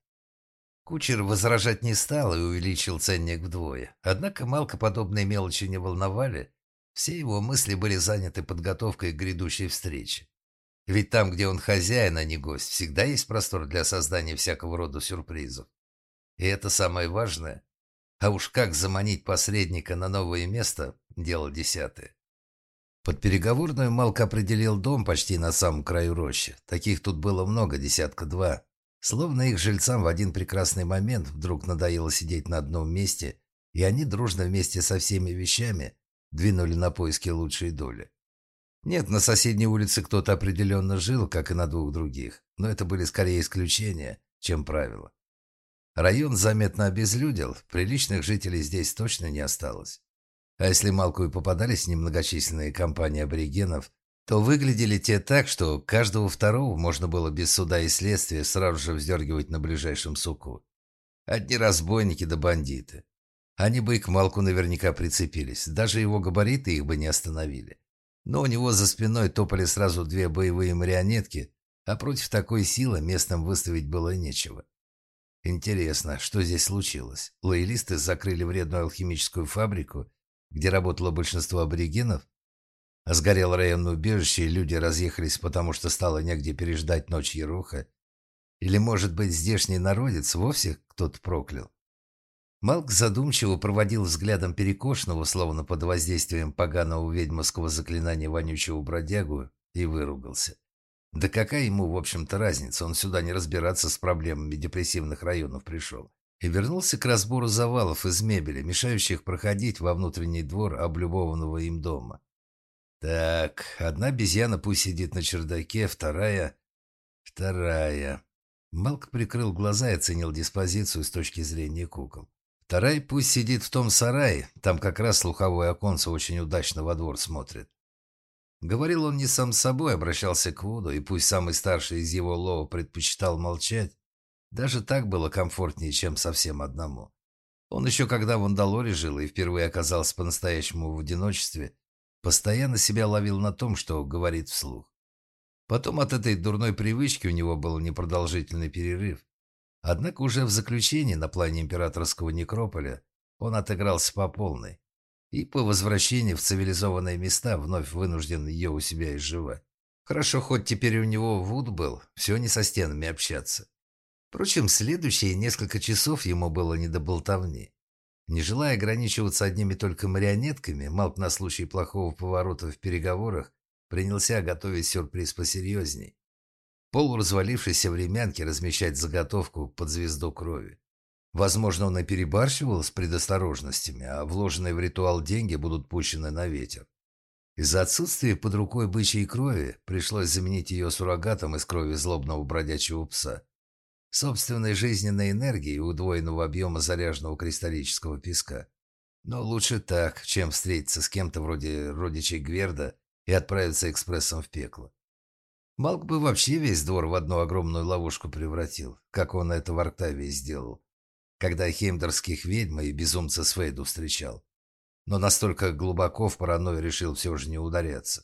Speaker 1: Кучер возражать не стал и увеличил ценник вдвое. Однако Малка подобные мелочи не волновали. Все его мысли были заняты подготовкой к грядущей встрече. Ведь там, где он хозяин, а не гость, всегда есть простор для создания всякого рода сюрпризов. И это самое важное. А уж как заманить посредника на новое место – дело десятое. Под переговорную Малк определил дом почти на самом краю рощи. Таких тут было много, десятка два. Словно их жильцам в один прекрасный момент вдруг надоело сидеть на одном месте, и они дружно вместе со всеми вещами двинули на поиски лучшей доли. Нет, на соседней улице кто-то определенно жил, как и на двух других, но это были скорее исключения, чем правила. Район заметно обезлюдел, приличных жителей здесь точно не осталось. А если Малку и попадались немногочисленные компании аборигенов, то выглядели те так, что каждого второго можно было без суда и следствия сразу же вздергивать на ближайшем суку. Одни разбойники да бандиты. Они бы и к Малку наверняка прицепились, даже его габариты их бы не остановили. Но у него за спиной топали сразу две боевые марионетки, а против такой силы местным выставить было нечего. Интересно, что здесь случилось? Лоялисты закрыли вредную алхимическую фабрику, где работало большинство аборигенов? А сгорело районное убежище, и люди разъехались, потому что стало негде переждать ночь Еруха? Или, может быть, здешний народец вовсе кто-то проклял? Малк задумчиво проводил взглядом перекошенного, словно под воздействием поганого ведьмовского заклинания вонючего бродягу, и выругался. Да какая ему, в общем-то, разница, он сюда не разбираться с проблемами депрессивных районов пришел. И вернулся к разбору завалов из мебели, мешающих проходить во внутренний двор облюбованного им дома. Так, одна обезьяна пусть сидит на чердаке, вторая... Вторая... Малк прикрыл глаза и оценил диспозицию с точки зрения кукол. Вторая пусть сидит в том сарае, там как раз слуховое оконце очень удачно во двор смотрит. Говорил он не сам с собой, обращался к Вуду, и пусть самый старший из его лова предпочитал молчать, даже так было комфортнее, чем совсем одному. Он еще когда в Андалоре жил и впервые оказался по-настоящему в одиночестве, постоянно себя ловил на том, что говорит вслух. Потом от этой дурной привычки у него был непродолжительный перерыв. Однако уже в заключении на плане императорского некрополя он отыгрался по полной. И по возвращении в цивилизованные места вновь вынужден ее у себя изживать. Хорошо, хоть теперь у него Вуд был, все не со стенами общаться. Впрочем, следующие несколько часов ему было не до болтовни. Не желая ограничиваться одними только марионетками, Малк на случай плохого поворота в переговорах принялся готовить сюрприз посерьезней. В полуразвалившейся времянке размещать заготовку под звезду крови. Возможно, он и перебарщивал с предосторожностями, а вложенные в ритуал деньги будут пущены на ветер. Из-за отсутствия под рукой бычьей крови пришлось заменить ее суррогатом из крови злобного бродячего пса. Собственной жизненной энергии и удвоенного объема заряженного кристаллического песка. Но лучше так, чем встретиться с кем-то вроде родичей Гверда и отправиться экспрессом в пекло. Малк бы вообще весь двор в одну огромную ловушку превратил, как он это в Арктавии сделал, когда хеймдерских ведьм и безумца Свейду встречал. Но настолько глубоко в паранойю решил все же не ударяться.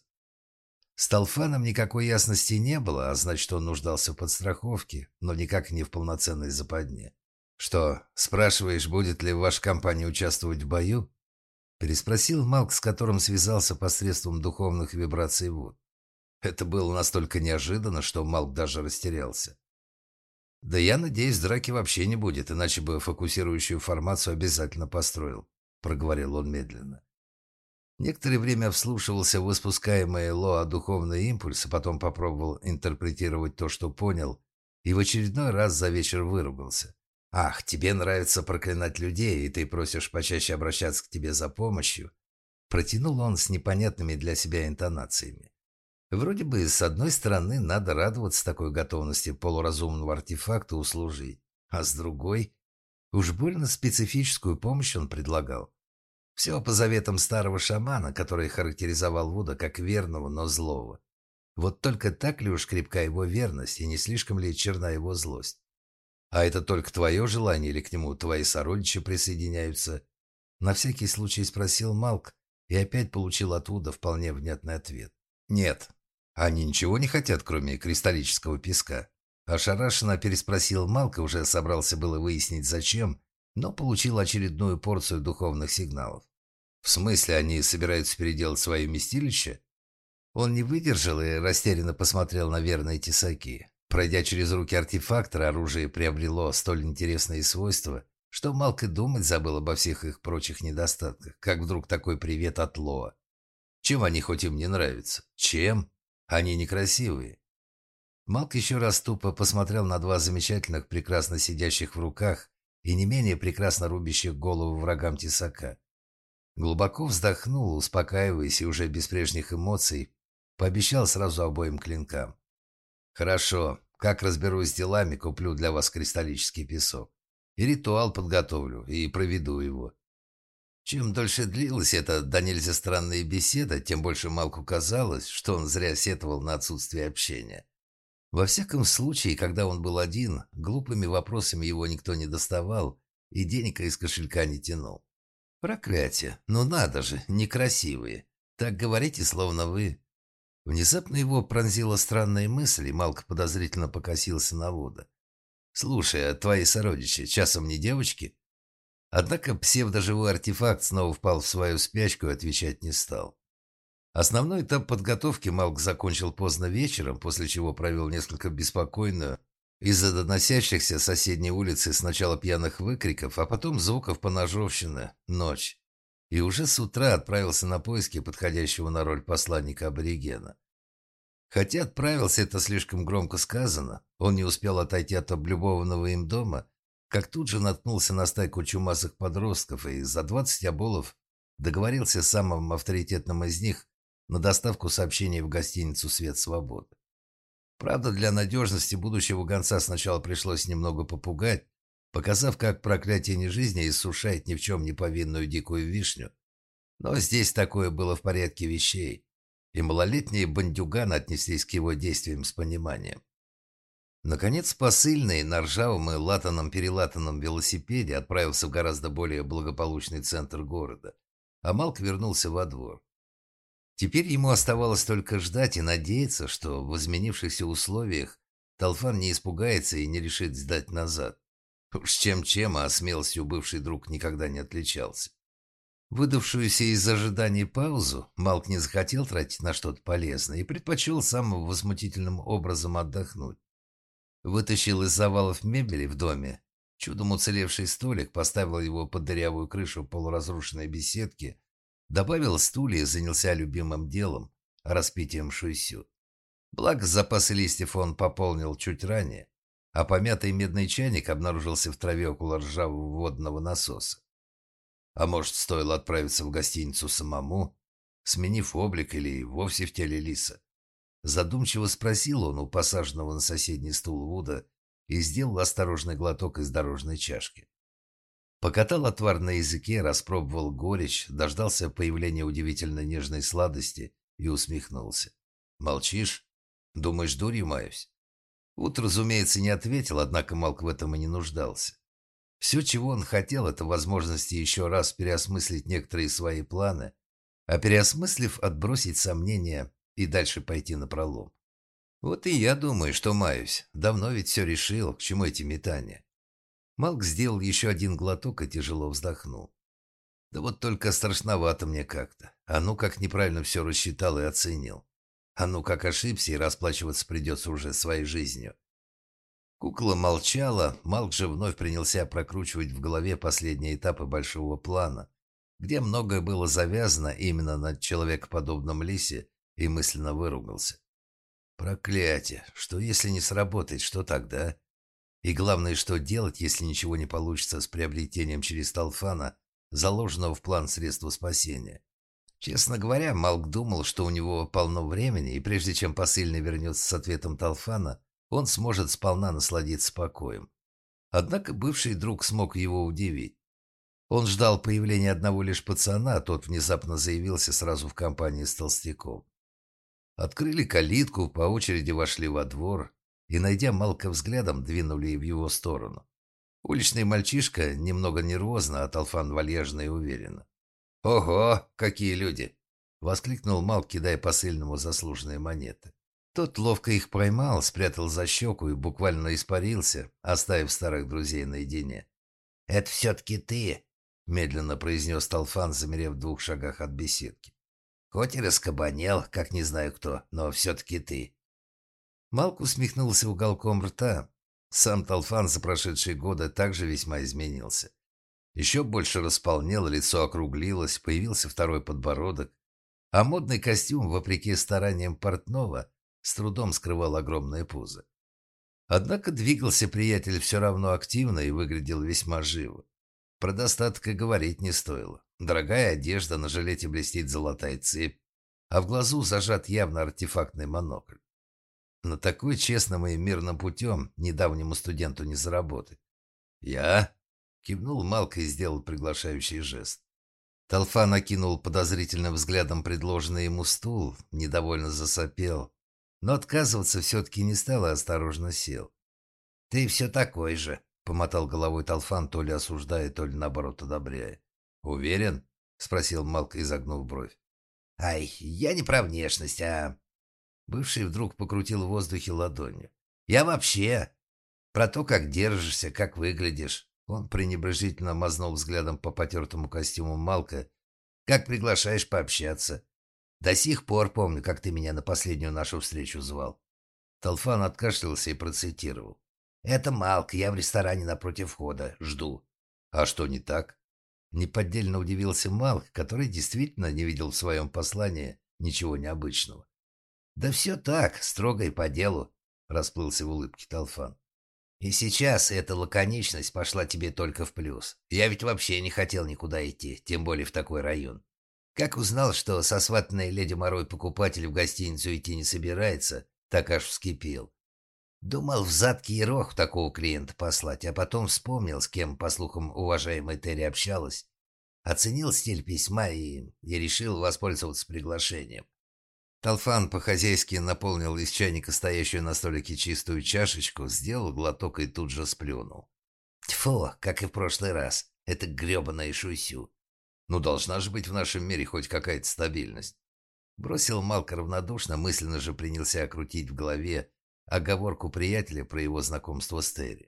Speaker 1: С Талфаном никакой ясности не было, а значит, он нуждался в подстраховке, но никак не в полноценной западне. «Что, спрашиваешь, будет ли ваша компания участвовать в бою?» Переспросил Малк, с которым связался посредством духовных вибраций Вуд. Это было настолько неожиданно, что Малк даже растерялся. «Да я надеюсь, драки вообще не будет, иначе бы фокусирующую формацию обязательно построил», — проговорил он медленно. Некоторое время вслушивался в испускаемые Лоа духовные импульсы, потом попробовал интерпретировать то, что понял, и в очередной раз за вечер выругался. «Ах, тебе нравится проклинать людей, и ты просишь почаще обращаться к тебе за помощью», — протянул он с непонятными для себя интонациями. Вроде бы, с одной стороны, надо радоваться такой готовности полуразумного артефакта услужить, а с другой, уж больно специфическую помощь он предлагал. Все по заветам старого шамана, который характеризовал Вуда как верного, но злого. Вот только так ли уж крепка его верность и не слишком ли черна его злость? А это только твое желание или к нему твои сородичи присоединяются? На всякий случай спросил Малк и опять получил оттуда вполне внятный ответ. Нет, они ничего не хотят, кроме кристаллического песка. Ошарашенно переспросил Малк и уже собрался было выяснить зачем, но получил очередную порцию духовных сигналов. В смысле, они собираются переделать свое вместилище? Он не выдержал и растерянно посмотрел на верные тесаки. Пройдя через руки артефактора, оружие приобрело столь интересные свойства, что Малк и думать забыл обо всех их прочих недостатках, как вдруг такой привет от Лоа. Чем они хоть им не нравятся? Чем? Они некрасивые. Малк еще раз тупо посмотрел на два замечательных, прекрасно сидящих в руках и не менее прекрасно рубящих голову врагам тесака. Глубоко вздохнул, успокаиваясь, и уже без прежних эмоций пообещал сразу обоим клинкам. «Хорошо, как разберусь с делами, куплю для вас кристаллический песок. И ритуал подготовлю, и проведу его». Чем дольше длилась эта да нельзя странная беседа, тем больше Малку казалось, что он зря сетовал на отсутствие общения. Во всяком случае, когда он был один, глупыми вопросами его никто не доставал и денег из кошелька не тянул. Проклятие, ну надо же, некрасивые. Так говорите, словно вы... Внезапно его пронзила странная мысль, и Малк подозрительно покосился на Вуда. «Слушай, а твои сородичи часом не девочки?» Однако псевдоживой артефакт снова впал в свою спячку и отвечать не стал. Основной этап подготовки Малк закончил поздно вечером, после чего провел несколько беспокойную из-за доносящихся с соседней улицы сначала пьяных выкриков, а потом звуков поножовщины, ночь. И уже с утра отправился на поиски подходящего на роль посланника аборигена. Хотя отправился, это слишком громко сказано, он не успел отойти от облюбованного им дома, как тут же наткнулся на стайку чумазых подростков и за двадцать оболов договорился с самым авторитетным из них на доставку сообщений в гостиницу «Свет свободы». Правда, для надежности будущего гонца сначала пришлось немного попугать, показав, как проклятие нежизни иссушает ни в чем не повинную дикую вишню. Но здесь такое было в порядке вещей, и малолетние бандюганы отнеслись к его действиям с пониманием. Наконец, посыльный на ржавом и латаном-перелатанном велосипеде отправился в гораздо более благополучный центр города, а Малк вернулся во двор. Теперь ему оставалось только ждать и надеяться, что в изменившихся условиях Талфан не испугается и не решит сдать назад. Уж чем-чем, а смелостью бывший друг никогда не отличался. Выдавшуюся из ожиданий паузу Малк не захотел тратить на что-то полезное и предпочел самым возмутительным образом отдохнуть. Вытащил из завалов мебели в доме чудом уцелевший столик, поставил его под дырявую крышу полуразрушенной беседки, добавил стулья и занялся любимым делом – распитием шуйсю. Благо, запасы листьев он пополнил чуть ранее, а помятый медный чайник обнаружился в траве около ржавого водного насоса. А может, стоило отправиться в гостиницу самому, сменив облик или вовсе в теле лиса? Задумчиво спросил он у посаженного на соседний стул Вуда и сделал осторожный глоток из дорожной чашки. Покатал отвар на языке, распробовал горечь, дождался появления удивительно нежной сладости и усмехнулся. «Молчишь? Думаешь, дурью маюсь?» Вуд, разумеется, не ответил, однако Малк в этом и не нуждался. Все, чего он хотел, это возможности еще раз переосмыслить некоторые свои планы, а переосмыслив, отбросить сомнения и дальше пойти напролом. Вот и я думаю, что маюсь. Давно ведь все решил, к чему эти метания. Малк сделал еще один глоток и тяжело вздохнул. Да вот только страшновато мне как-то. А ну как неправильно все рассчитал и оценил. А ну как ошибся и расплачиваться придется уже своей жизнью. Кукла молчала, Малк же вновь принялся прокручивать в голове последние этапы большого плана, где многое было завязано именно на человекоподобном лисе, и мысленно выругался. Проклятие! Что если не сработает, что тогда? И главное, что делать, если ничего не получится с приобретением через Талфана, заложенного в план средства спасения? Честно говоря, Малк думал, что у него полно времени, и прежде чем посыльный вернется с ответом Талфана, он сможет сполна насладиться покоем. Однако бывший друг смог его удивить. Он ждал появления одного лишь пацана, а тот внезапно заявился сразу в компании с толстяком. Открыли калитку, по очереди вошли во двор. и, найдя Малка взглядом, двинули в его сторону. Уличный мальчишка немного нервозно, а Талфан вальяжно и уверенно. «Ого, какие люди!» — воскликнул Малк, кидая посыльному заслуженные монеты. Тот ловко их поймал, спрятал за щеку и буквально испарился, оставив старых друзей наедине.
Speaker 2: «Это все-таки ты», —
Speaker 1: медленно произнес Талфан, замерев в двух шагах от беседки.
Speaker 2: «Хоть и раскабанел, как не знаю кто, но все-таки ты».
Speaker 1: Малк усмехнулся уголком рта. Сам Талфан за прошедшие годы также весьма изменился. Еще больше располнел, лицо округлилось, появился второй подбородок, а модный костюм, вопреки стараниям портного, с трудом скрывал огромное пузо. Однако двигался приятель все равно активно и выглядел весьма живо. Про достаток и говорить не стоило. Дорогая одежда, на жилете блестит золотая цепь, а в глазу зажат явно артефактный монокль. На такой честным и мирным путем недавнему студенту не заработать. «Я?» — кивнул Малк и сделал приглашающий жест. Талфан окинул подозрительным взглядом предложенный ему стул, недовольно засопел, но отказываться все-таки не стал и осторожно сел.
Speaker 2: «Ты все такой же»,
Speaker 1: — помотал головой Талфан, то ли осуждая, то ли наоборот одобряя. «Уверен?» — спросил Малк, изогнув бровь.
Speaker 2: «Ай, я не про внешность, а...»
Speaker 1: Бывший вдруг покрутил в воздухе ладонью.
Speaker 2: «Я вообще про то, как держишься, как выглядишь».
Speaker 1: Он пренебрежительно мазнул взглядом по потертому костюму Малка.
Speaker 2: «Как приглашаешь пообщаться. До сих пор помню, как ты меня на последнюю нашу встречу звал».
Speaker 1: Талфан откашлялся и процитировал.
Speaker 2: «Это Малк, я в ресторане напротив входа. Жду».
Speaker 1: «А что не так?» Неподдельно удивился Малк, который действительно не видел в своем послании ничего необычного.
Speaker 2: «Да все так, строго и по делу», —
Speaker 1: расплылся в улыбке Талфан.
Speaker 2: «И сейчас эта лаконичность пошла тебе только в плюс. Я ведь вообще не хотел никуда идти, тем более в такой район. Как узнал, что сосватанная леди Морой покупатель в гостиницу идти не собирается, так аж вскипел. Думал, в задкий рог такого клиента послать, а потом вспомнил, с кем, по слухам, уважаемая Терри общалась. Оценил стиль письма и, и решил воспользоваться приглашением».
Speaker 1: Талфан по-хозяйски наполнил из чайника стоящую на столике чистую чашечку, сделал глоток и тут же сплюнул.
Speaker 2: «Тьфу, как и в прошлый раз. Это гребаная шусю».
Speaker 1: «Ну, должна же быть в нашем мире хоть какая-то стабильность». Бросил Малк равнодушно, мысленно же принялся крутить в голове оговорку приятеля про его знакомство с Терри.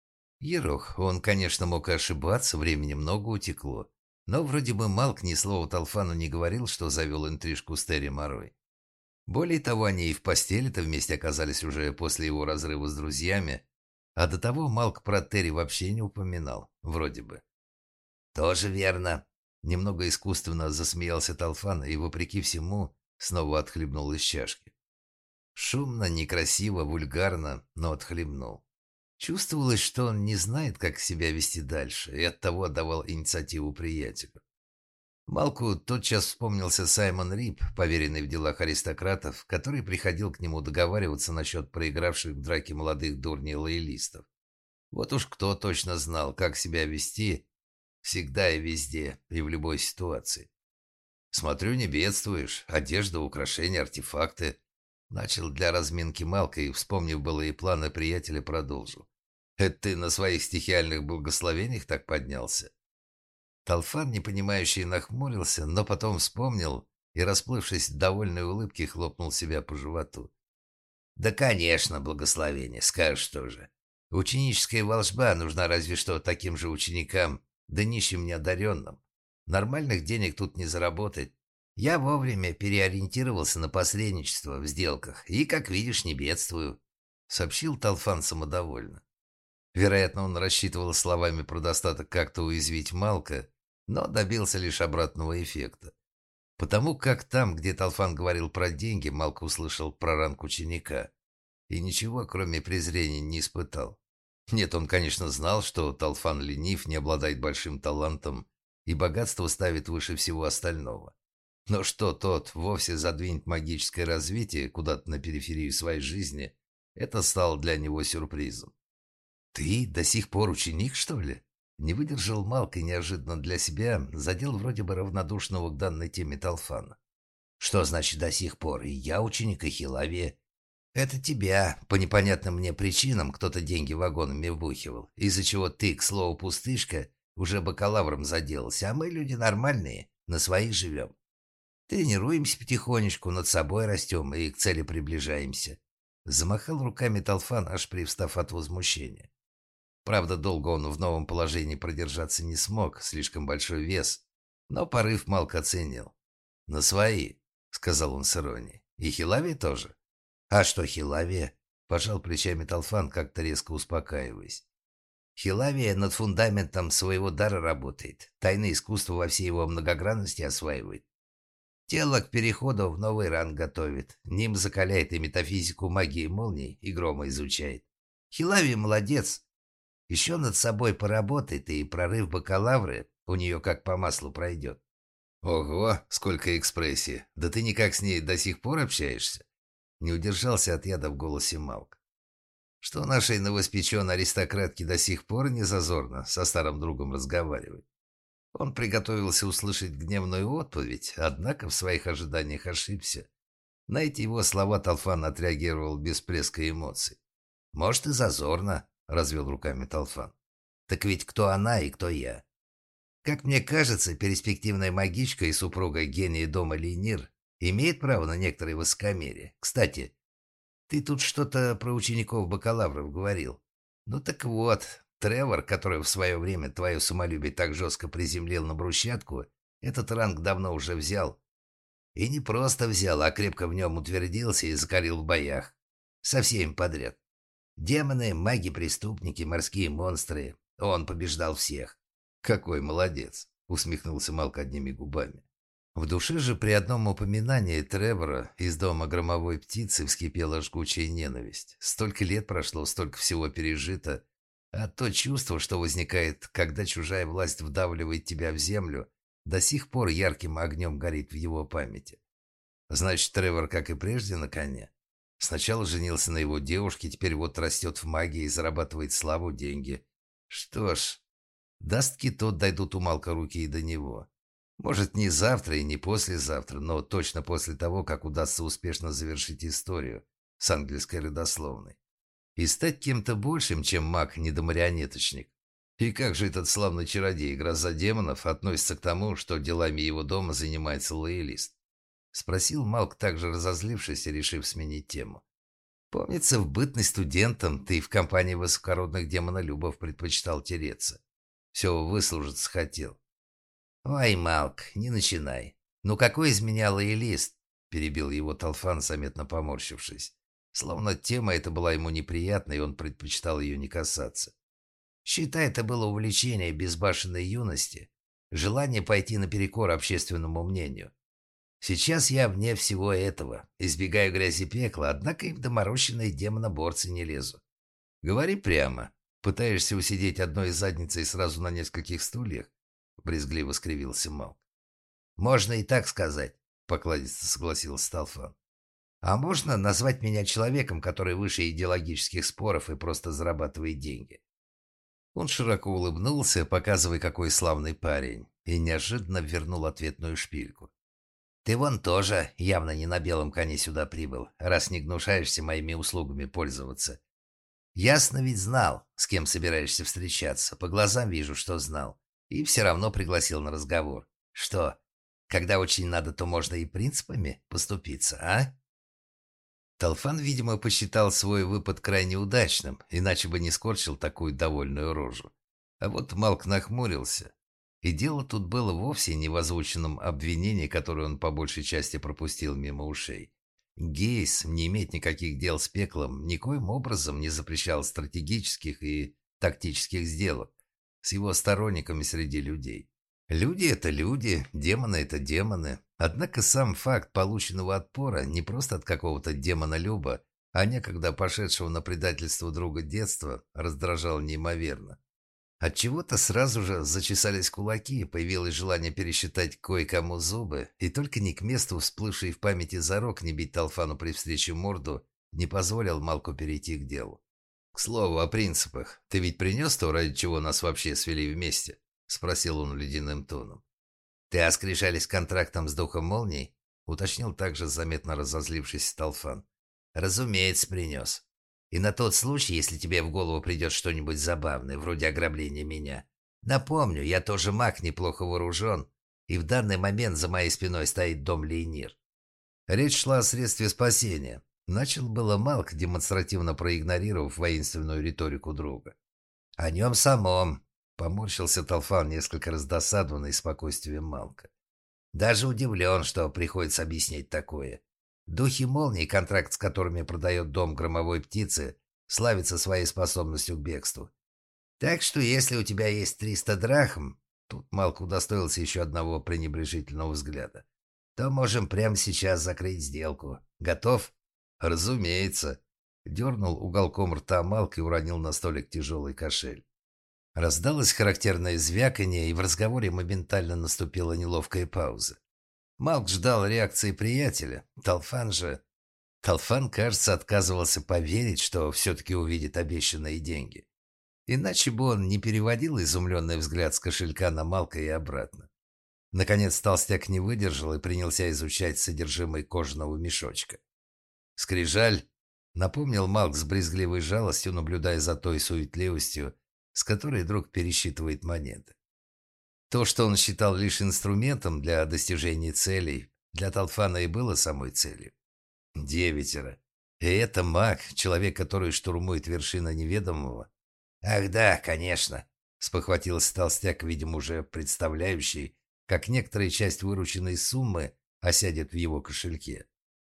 Speaker 1: Ерох, он, конечно, мог и ошибаться, времени много утекло, но вроде бы Малк ни слова Талфану не говорил, что завел интрижку с Терри Морой. Более того, они и в постели-то вместе оказались уже после его разрыва с друзьями, а до того Малк про Терри вообще не упоминал, вроде бы.
Speaker 2: «Тоже верно»,
Speaker 1: — немного искусственно засмеялся Талфан и, вопреки всему, снова отхлебнул из чашки. Шумно, некрасиво, вульгарно, но отхлебнул. Чувствовалось, что он не знает, как себя вести дальше, и оттого отдавал инициативу приятелю. Малку тотчас вспомнился Саймон Рип, поверенный в делах аристократов, который приходил к нему договариваться насчет проигравших в драке молодых дурней-лоялистов. Вот уж кто точно знал, как себя вести всегда и везде, и в любой ситуации. «Смотрю, не бедствуешь. Одежда, украшения, артефакты». Начал для разминки Малка и, вспомнив былые планы приятеля, продолжил. «Это ты на своих стихиальных благословениях так поднялся?» Талфан, непонимающий, нахмурился, но потом вспомнил и, расплывшись в довольной улыбке, хлопнул себя по животу.
Speaker 2: «Да, конечно, благословение, скажешь тоже. Ученическая волшба нужна разве что таким же ученикам, да нищим неодаренным. Нормальных денег тут не заработать. Я вовремя переориентировался на посредничество в сделках и, как видишь, не бедствую», — сообщил Талфан самодовольно. Вероятно, он рассчитывал словами про достаток как-то уязвить Малка, но добился лишь обратного эффекта. Потому как там, где Талфан говорил про деньги, Малк услышал про ранг ученика и ничего, кроме презрения, не испытал. Нет, он, конечно, знал, что Талфан ленив, не обладает большим талантом и богатство ставит выше всего остального. Но что тот вовсе задвинет магическое развитие куда-то на периферию своей жизни, это стало для него сюрпризом. «Ты до сих пор ученик, что ли?» Не выдержал Малк и неожиданно для себя задел вроде бы равнодушного к данной теме Талфана. «Что значит до сих пор? И я ученик, и Хилавия. Это тебя по непонятным мне причинам кто-то деньги вагонами вбухивал, из-за чего ты, к слову, пустышка, уже бакалавром заделался, а мы люди нормальные, на своих живем. Тренируемся потихонечку, над собой растем и к цели приближаемся. Замахал руками Толфан, аж привстав от возмущения. Правда, долго он в новом положении продержаться не смог, слишком большой вес, но порыв Малк оценил. «На свои», — сказал он с иронией. «И Хилавия тоже?» «А что Хилавия?» — пожал плечами Толфан, как-то резко успокаиваясь. «Хилавия над фундаментом своего дара работает, тайное искусство во всей его многогранности осваивает. Тело к переходу в новый ранг готовит, ним закаляет и метафизику магии молний и грома изучает. Хилавия молодец, еще над собой поработает, и прорыв бакалавры у нее как по маслу пройдет».
Speaker 1: «Ого, сколько экспрессии! Да ты никак с ней до сих пор общаешься?» Не удержался от яда в голосе Малк. «Что нашей новоспеченной аристократке до сих пор не зазорно со старым другом разговаривать?» Он приготовился услышать гневную отповедь, однако в своих ожиданиях ошибся. На эти его слова Толфан отреагировал без плеска эмоций. «Может, и зазорно», — развел руками Толфан. «Так ведь кто она и кто я? Как мне кажется, перспективная магичка и супруга гения дома Лейнир имеет право на некоторое высокомерие. Кстати, ты тут что-то про учеников бакалавров говорил. Ну так вот, Тревор, который в свое время твое самолюбие так жестко приземлил на брусчатку, этот ранг давно уже взял. И не просто взял, а крепко в нем утвердился и закалил в боях. Со всеми подряд. Демоны, маги-преступники, морские монстры. Он побеждал всех. «Какой молодец!» — усмехнулся Малк одними губами. В душе же при одном упоминании Тревора из дома громовой птицы вскипела жгучая ненависть. Столько лет прошло, столько всего пережито, а то чувство, что возникает, когда чужая власть вдавливает тебя в землю, до сих пор ярким огнем горит в его памяти. Значит, Тревор, как и прежде, на коне. Сначала женился на его девушке, теперь вот растет в магии и зарабатывает славу, деньги. Что ж... Даст-ки тот дойдут у Малка руки и до него. Может, не завтра и не послезавтра, но точно после того, как удастся успешно завершить историю с английской родословной. И стать кем-то большим, чем маг-недомарионеточник. И как же этот славный чародей, гроза демонов, относится к тому, что делами его дома занимается лоялист? Спросил Малк, также разозлившись и решив сменить тему. Помнится, в бытность студентом ты в компании высокородных демонолюбов предпочитал тереться. Все выслужиться хотел. «Ой, Малк, не начинай. Ну какой из меня лоялист?» — перебил его Толфан, заметно поморщившись. Словно тема эта была ему неприятна, и он предпочитал ее не касаться. «Считай, это было увлечение безбашенной юности, желание пойти наперекор общественному мнению. Сейчас я вне всего этого, избегаю грязи пекла, однако и в доморощенные демоноборцы не лезу. Говори прямо. Пытаешься усидеть одной задницей сразу на нескольких стульях?» — брезгливо скривился Малк. «Можно и так сказать», — покладисто согласился Толфан. «А можно назвать меня человеком, который выше идеологических споров и просто зарабатывает деньги?» Он широко улыбнулся, показывая, какой славный парень, и неожиданно вернул ответную шпильку. «Ты вон тоже явно не на белом коне сюда прибыл, раз не гнушаешься моими услугами пользоваться. Ясно ведь знал, с кем собираешься встречаться. По глазам вижу, что знал. И все равно пригласил на разговор. Что, когда очень надо, то можно и принципами поступиться, а?» Толфан, видимо, посчитал свой выпад крайне удачным, иначе бы не скорчил такую довольную рожу. А вот Малк нахмурился. И дело тут было вовсе не в озвученном обвинении, которое он по большей части пропустил мимо ушей. Гейс не имеет никаких дел с пеклом, никоим образом не запрещал стратегических и тактических сделок с его сторонниками среди людей. Люди — это люди, демоны — это демоны. Однако сам факт полученного отпора не просто от какого-то демона-люба, а некогда пошедшего на предательство друга детства, раздражал неимоверно. Отчего-то сразу же зачесались кулаки, появилось желание пересчитать кое-кому зубы, и только не к месту всплывший в памяти зарок не бить Толфану при встрече морду не позволил Малку перейти к делу. «К слову о принципах. Ты ведь принес то, ради чего нас вообще свели вместе?» — спросил он ледяным тоном. «Ты оскрешались контрактом с духом молний?» — уточнил также заметно разозлившийся Толфан.
Speaker 2: Разумеется, принес. И на тот случай, если тебе в голову придет что-нибудь забавное, вроде ограбления меня. Напомню, я тоже маг, неплохо вооружен, и в данный момент за моей спиной стоит дом Лейнир. Речь шла о средстве спасения. Начал было Малк, демонстративно проигнорировав воинственную риторику друга. «О нем самом», — поморщился Талфан, несколько раздосадованный спокойствием Малка. «Даже удивлен, что приходится объяснять такое. Духи молнии, контракт с которыми продает дом громовой птицы, славится своей способностью к бегству. Так что если у тебя есть триста драхм...» Тут Малк удостоился еще одного пренебрежительного взгляда. «То можем прямо сейчас закрыть сделку. Готов?» «Разумеется», — дернул уголком рта Малк и уронил на столик тяжелый кошель. Раздалось характерное звяканье, и в разговоре моментально наступила неловкая пауза. Малк ждал реакции приятеля. Талфан же... Талфан, кажется, отказывался поверить, что все-таки увидит обещанные деньги. Иначе бы он не переводил изумленный взгляд с кошелька на Малка и обратно. Наконец толстяк не выдержал и принялся изучать содержимое кожаного мешочка. «Скрижаль», — напомнил Малк с брезгливой жалостью, наблюдая за той суетливостью, с которой друг пересчитывает монеты. То, что он считал лишь инструментом для достижения целей, для Талфана и было самой целью. Девятеро. И это маг, человек, который штурмует вершины неведомого. «Ах да, конечно», — спохватился толстяк, видимо, уже представляющий, как некоторая часть вырученной суммы осядет в его кошельке.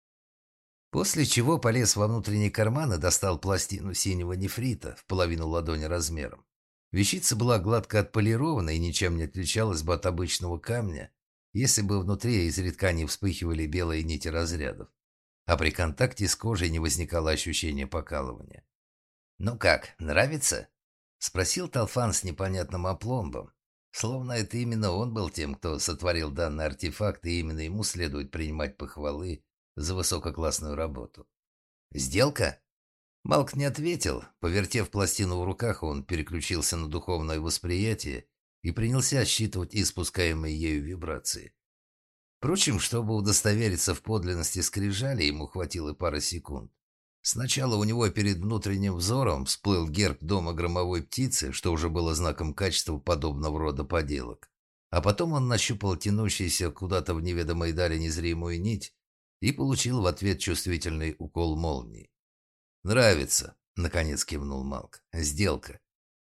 Speaker 2: После чего полез во внутренний карман и достал пластину синего нефрита в половину ладони размером. Вещица была гладко отполирована и ничем не отличалась бы от обычного камня, если бы внутри изредка не вспыхивали белые нити разрядов, а при контакте с кожей не возникало ощущения покалывания. «Ну как, нравится?» — спросил Талфан с непонятным опломбом, словно это именно он был тем, кто сотворил данный артефакт, и именно ему следует принимать похвалы за высококлассную работу. «Сделка?» Малк не ответил. Повертев пластину в руках, он переключился на духовное восприятие и принялся считывать испускаемые ею вибрации. Впрочем, чтобы удостовериться в подлинности скрижали, ему хватило пары секунд. Сначала у него перед внутренним взором всплыл герб дома громовой птицы, что уже было знаком качества подобного рода поделок. А потом он нащупал тянущийся куда-то в неведомой дали незримую нить и получил в ответ чувствительный укол молнии. «Нравится», — наконец кивнул Малк. «Сделка».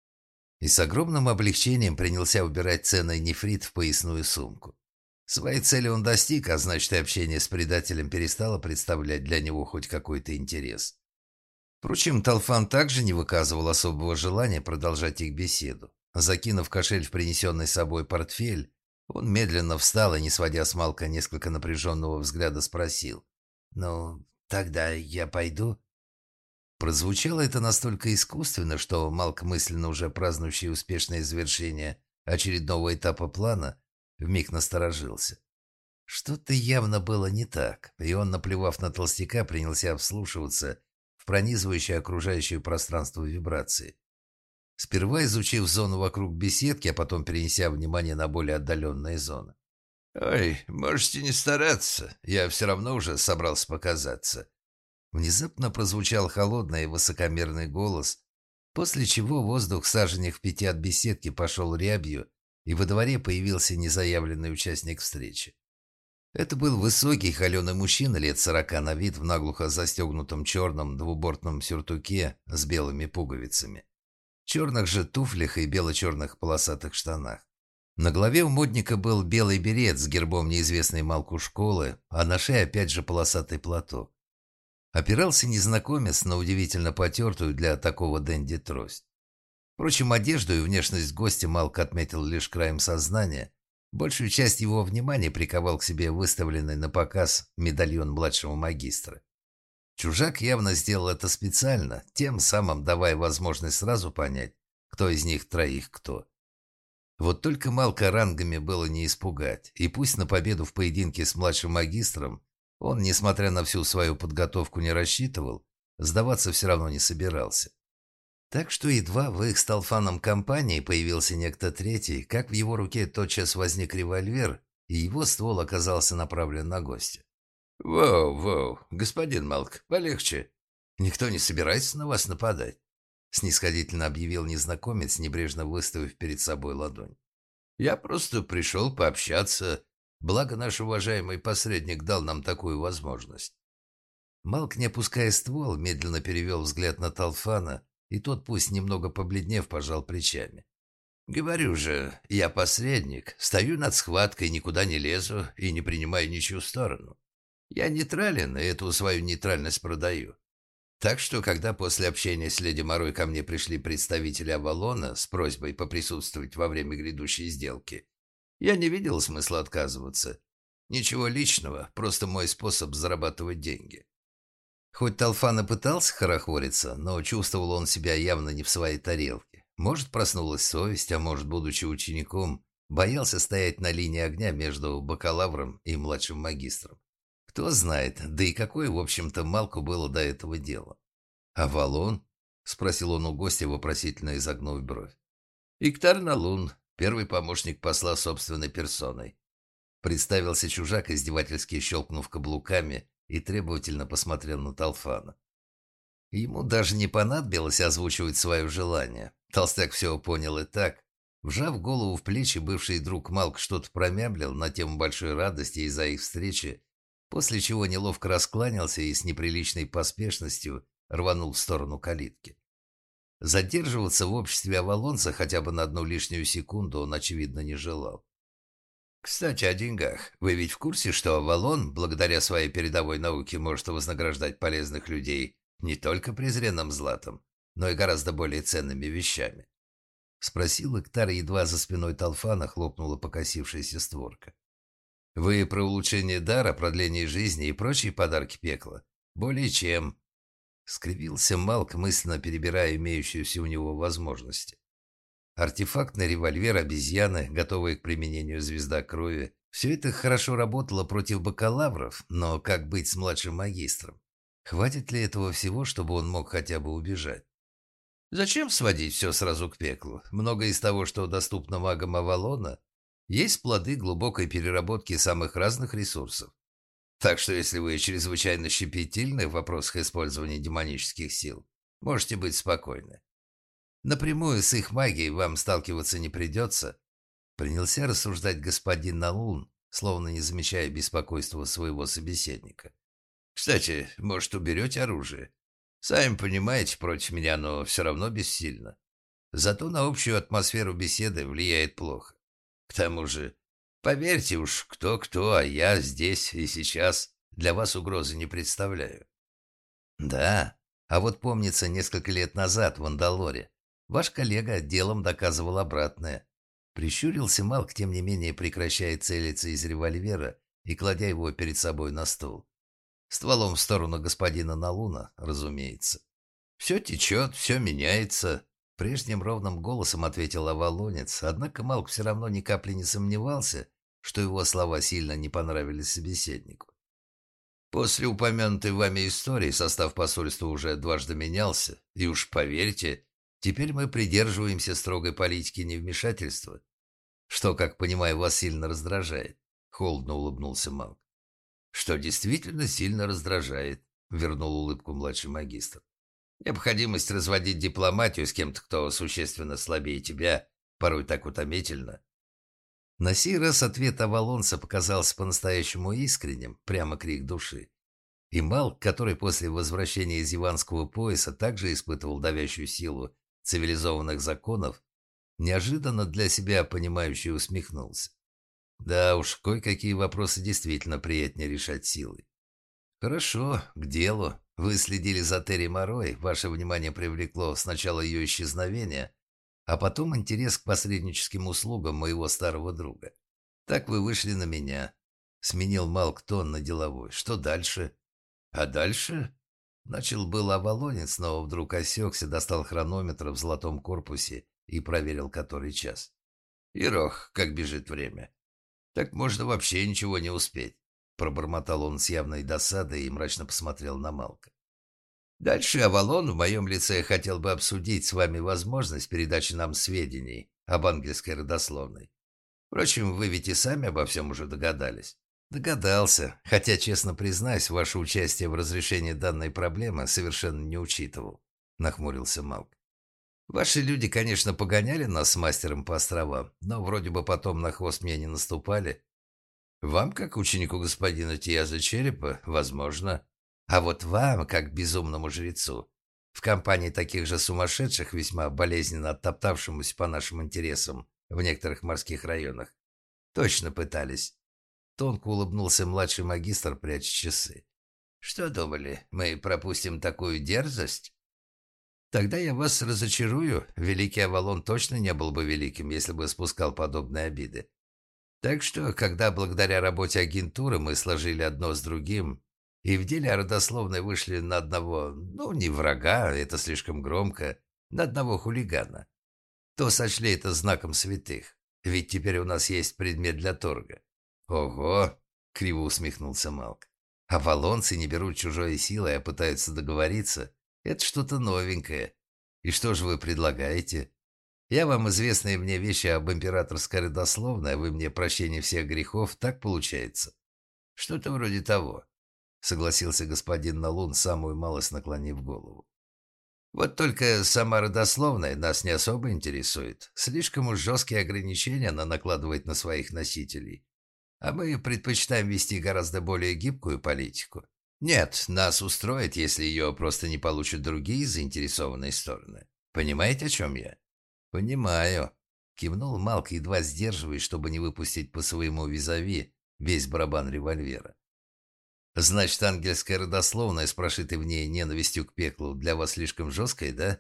Speaker 2: И с огромным облегчением принялся убирать ценный нефрит в поясную сумку. Своей цели он достиг, а значит, и общение с предателем перестало представлять для него хоть какой-то интерес. Впрочем, Талфан также не выказывал особого желания продолжать их беседу. Закинув кошель в принесенный с собой портфель, он медленно встал и, не сводя с Малка несколько напряженного взгляда, спросил: «Ну, тогда я пойду?» Прозвучало это настолько искусственно, что Малк, мысленно уже празднующий успешное завершение очередного этапа плана, вмиг насторожился. Что-то явно было не так, и он, наплевав на толстяка, принялся вслушиваться в пронизывающее окружающее пространство вибрации. Сперва изучив зону вокруг беседки, а потом перенеся внимание на более отдаленные зоны. «Ой, можете не стараться, я все равно уже собрался показаться». Внезапно прозвучал холодный и высокомерный голос, после чего воздух в саженях в пяти от беседки пошел рябью, и во дворе появился незаявленный участник встречи. Это был высокий холеный мужчина лет сорока на вид в наглухо застегнутом черном двубортном сюртуке с белыми пуговицами, черных же туфлях и бело-черных полосатых штанах. На голове у модника был белый берет с гербом неизвестной Малку школы, а на шее опять же полосатый платок. Опирался незнакомец на удивительно потертую для такого денди трость. Впрочем, одежду и внешность гостя Малк отметил лишь краем сознания. Большую часть его внимания приковал к себе выставленный на показ медальон младшего магистра. Чужак явно сделал это специально, тем самым давая возможность сразу понять, кто из них троих кто. Вот только Малка рангами было не испугать, и пусть на победу в поединке с младшим магистром он, несмотря на всю свою подготовку, не рассчитывал, сдаваться все равно не собирался. Так что едва в их с Талфаном компании появился некто третий, как в его руке тотчас возник револьвер, и его ствол оказался направлен на гостя. «Воу, воу, господин Малк, полегче»,
Speaker 1: «Никто не собирается на вас нападать», — снисходительно объявил незнакомец, небрежно выставив перед собой ладонь. «Я просто пришел пообщаться, благо наш уважаемый посредник дал нам такую возможность». Малк, не опуская ствол, медленно перевел взгляд на Талфана, и тот, пусть немного побледнев, пожал плечами. «Говорю же, я посредник, стою над схваткой, никуда не лезу и не принимаю ничью сторону. Я нейтрален, и эту свою нейтральность продаю. Так что, когда после общения с леди Морой ко мне пришли представители Авалона с просьбой поприсутствовать во время грядущей сделки, я не видел смысла отказываться. Ничего личного, просто мой способ зарабатывать деньги». Хоть Талфан и пытался хорохориться, но чувствовал он себя явно не в своей тарелке. Может, проснулась совесть, а может, будучи учеником, боялся стоять на линии огня между бакалавром и младшим магистром. Кто знает, да и какое, в общем-то, Малку было до этого дела. «Авалон?» — спросил он у гостя, вопросительно изогнув бровь. «Иктар Налун, первый помощник посла собственной персоной». Представился чужак, издевательски щелкнув каблуками, и требовательно посмотрел на Талфана. Ему даже не понадобилось озвучивать свое желание. Толстяк все понял и так. Вжав голову в плечи, бывший друг Малк что-то промямлил на тему большой радости из-за их встречи, после чего неловко раскланялся и с неприличной поспешностью рванул в сторону калитки. Задерживаться в обществе авалонца хотя бы на одну лишнюю секунду он, очевидно, не желал. «Кстати, о деньгах. Вы ведь в курсе, что Авалон, благодаря своей передовой науке, может вознаграждать полезных людей не только презренным златом, но и гораздо более ценными вещами?» — спросил Иктар, едва за спиной Талфана хлопнула покосившаяся створка. «Вы про улучшение дара, продление жизни и прочие подарки пекла? Более чем...» — скривился Малк, мысленно перебирая имеющиеся у него возможности. Артефактный револьвер, обезьяны, готовые к применению звезда крови. Все это хорошо работало против бакалавров, но как быть с младшим магистром? Хватит ли этого всего, чтобы он мог хотя бы убежать? Зачем сводить все сразу к пеклу? Многое из того, что доступно магам Авалона, есть плоды глубокой переработки самых разных ресурсов. Так что если вы чрезвычайно щепетильны в вопросах использования демонических сил, можете быть спокойны. Напрямую с их магией вам сталкиваться не придется. Принялся рассуждать господин Налун, словно не замечая беспокойства своего собеседника. Кстати, может, уберете оружие? Сами понимаете, против меня оно все равно бессильно. Зато на общую атмосферу беседы влияет плохо. К тому же, поверьте уж, кто-кто, а я здесь и сейчас для вас угрозы не представляю. Да, а вот помнится, несколько лет назад в Андалоре ваш коллега делом доказывал обратное. Прищурился Малк, тем не менее прекращая целиться из револьвера и кладя его перед собой на стол. Стволом в сторону господина Налуна, разумеется. «Все течет, все меняется», — прежним ровным голосом ответил Авалонец, однако Малк все равно ни капли не сомневался, что его слова сильно не понравились собеседнику. «После упомянутой вами истории состав посольства уже дважды менялся, и уж поверьте, теперь мы придерживаемся строгой политики невмешательства, что, как понимаю, вас сильно раздражает», — холодно улыбнулся Малк. «Что действительно сильно раздражает», — вернул улыбку младший магистр. «Необходимость разводить дипломатию с кем-то, кто существенно слабее тебя, порой так утомительно». На сей раз ответ Авалонца показался по-настоящему искренним, прямо крик души. И Малк, который после возвращения из Иванского пояса также испытывал давящую силу цивилизованных законов, неожиданно для себя понимающе усмехнулся. Да уж, кое-какие вопросы действительно приятнее решать силой. Хорошо, к делу. Вы следили за Терри Морой, ваше внимание привлекло сначала ее исчезновение, а потом интерес к посредническим услугам моего старого друга. Так вы вышли на меня. Сменил Малк тон на деловой. Что дальше? А дальше? Начал был Авалонец, но вдруг осекся, достал хронометр в золотом корпусе и проверил который час. Ирох, как бежит время. Так можно вообще ничего не успеть. Пробормотал он с явной досадой и мрачно посмотрел на Малка. Дальше Авалон в моем лице хотел бы обсудить с вами возможность передачи нам сведений об ангельской родословной. Впрочем, вы ведь и сами обо всем уже догадались. Догадался, хотя, честно признаюсь, ваше участие в разрешении данной проблемы совершенно не учитывал, нахмурился Малк. Ваши люди, конечно, погоняли нас с мастером по островам, но вроде бы потом на хвост мне не наступали. Вам, как ученику господина Тиаза Черепа, возможно. А вот вам, как безумному жрецу, в компании таких же сумасшедших, весьма болезненно оттоптавшемуся по нашим интересам в некоторых морских районах, точно пытались. Тонко улыбнулся младший магистр, пряча часы. Что думали, мы пропустим такую дерзость? Тогда я вас разочарую. Великий Авалон точно не был бы великим, если бы спускал подобные обиды. Так что, когда благодаря работе агентуры мы сложили одно с другим, и в деле родословной вышли на одного, ну, не врага, это слишком громко, на одного хулигана, то сочли это знаком святых, ведь теперь у нас есть предмет для торга. Ого, криво усмехнулся Малк. Авалонцы не берут чужой силой, а пытаются договориться. Это что-то новенькое. И что же вы предлагаете? Я вам известные мне вещи об императорской родословной, а вы мне прощение всех грехов, так получается? Что-то вроде того, согласился господин Налун, самую малость наклонив голову. Вот только сама родословная нас не особо интересует. Слишком уж жесткие ограничения она накладывает на своих носителей. А мы предпочитаем вести гораздо более гибкую политику. Нет, нас устроит, если ее просто не получат другие заинтересованные стороны. Понимаете, о чем я? Понимаю. Кивнул Малк, едва сдерживаясь, чтобы не выпустить по своему визави весь барабан револьвера. Значит, ангельская родословная с прошитой в ней ненавистью к пеклу для вас слишком жесткая, да?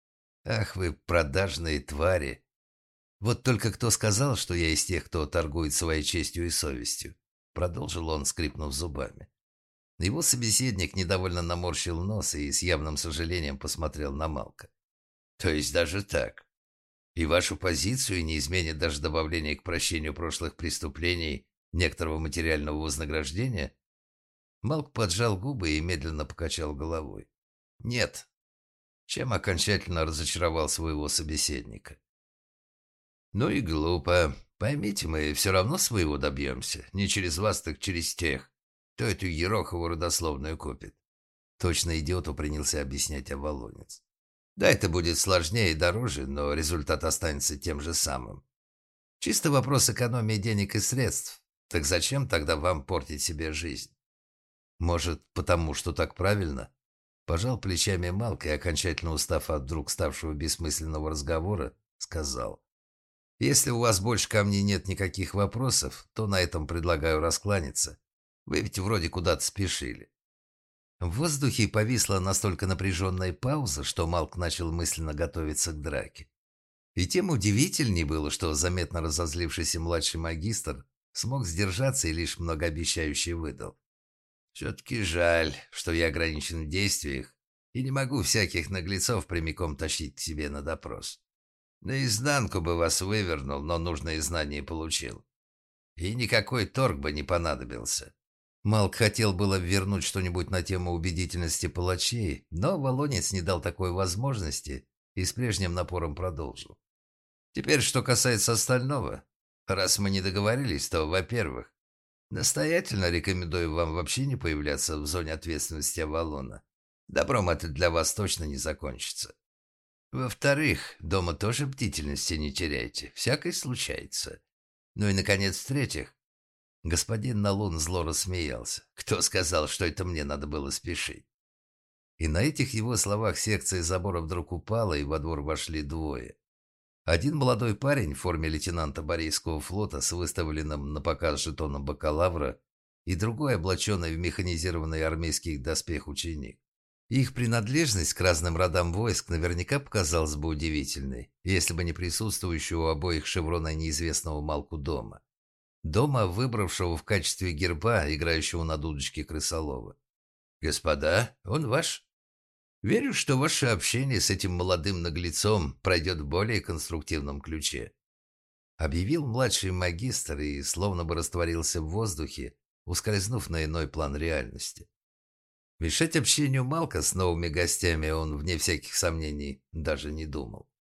Speaker 1: Ах вы, продажные твари. Вот только кто сказал, что я из тех, кто торгует своей честью и совестью? Продолжил он, скрипнув зубами. Его собеседник недовольно наморщил нос и с явным сожалением посмотрел на Малка. То есть даже так? И вашу позицию не изменит даже добавление к прощению прошлых преступлений некоторого материального вознаграждения? Малк поджал губы и медленно покачал головой. Нет. Чем окончательно разочаровал своего собеседника. Ну и глупо. Поймите, мы все равно своего добьемся. Не через вас, так через тех, кто эту Ерохову родословную купит. Точно идиоту принялся объяснять Авалонец. Да, это будет сложнее и дороже, но результат останется тем же самым. Чисто вопрос экономии денег и средств. Так зачем тогда вам портить себе жизнь? Может, потому что так правильно? Пожал плечами Малк и, окончательно устав от вдруг ставшего бессмысленного разговора, сказал. Если у вас больше ко мне нет никаких вопросов, то на этом предлагаю раскланяться. Вы ведь вроде куда-то спешили. В воздухе повисла настолько напряженная пауза, что Малк начал мысленно готовиться к драке. И тем удивительнее было, что заметно разозлившийся младший магистр смог сдержаться и лишь многообещающе выдал. «Все-таки жаль, что я ограничен в действиях и не могу всяких наглецов прямиком тащить к себе на допрос. Наизнанку бы вас вывернул, но нужные знания получил. И никакой торг бы не понадобился». Малк хотел было вернуть что-нибудь на тему убедительности палачей, но Волонец не дал такой возможности и с прежним напором продолжил. Теперь, что касается остального. Раз мы не договорились, то, во-первых, настоятельно рекомендую вам вообще не появляться в зоне ответственности Авалона. Добром это для вас точно не закончится. Во-вторых, дома тоже бдительности не теряйте, всякое случается. Ну и, наконец, в-третьих, господин Налун зло рассмеялся. Кто сказал, что это мне надо было спешить? И на этих его словах секция забора вдруг упала, и во двор вошли двое. Один молодой парень в форме лейтенанта Борейского флота с выставленным на показ жетоном бакалавра, и другой, облаченный в механизированный армейский доспех ученик. Их принадлежность к разным родам войск наверняка показалась бы удивительной, если бы не присутствующего у обоих шеврона неизвестного Малку дома. Дома, выбравшего в качестве герба, играющего на дудочке крысолова. «Господа, он ваш. Верю, что ваше общение с этим молодым наглецом пройдет в более конструктивном ключе», объявил младший магистр и словно бы растворился в воздухе, ускользнув на иной план реальности. Мешать общению Малка с новыми гостями он, вне всяких сомнений, даже не думал.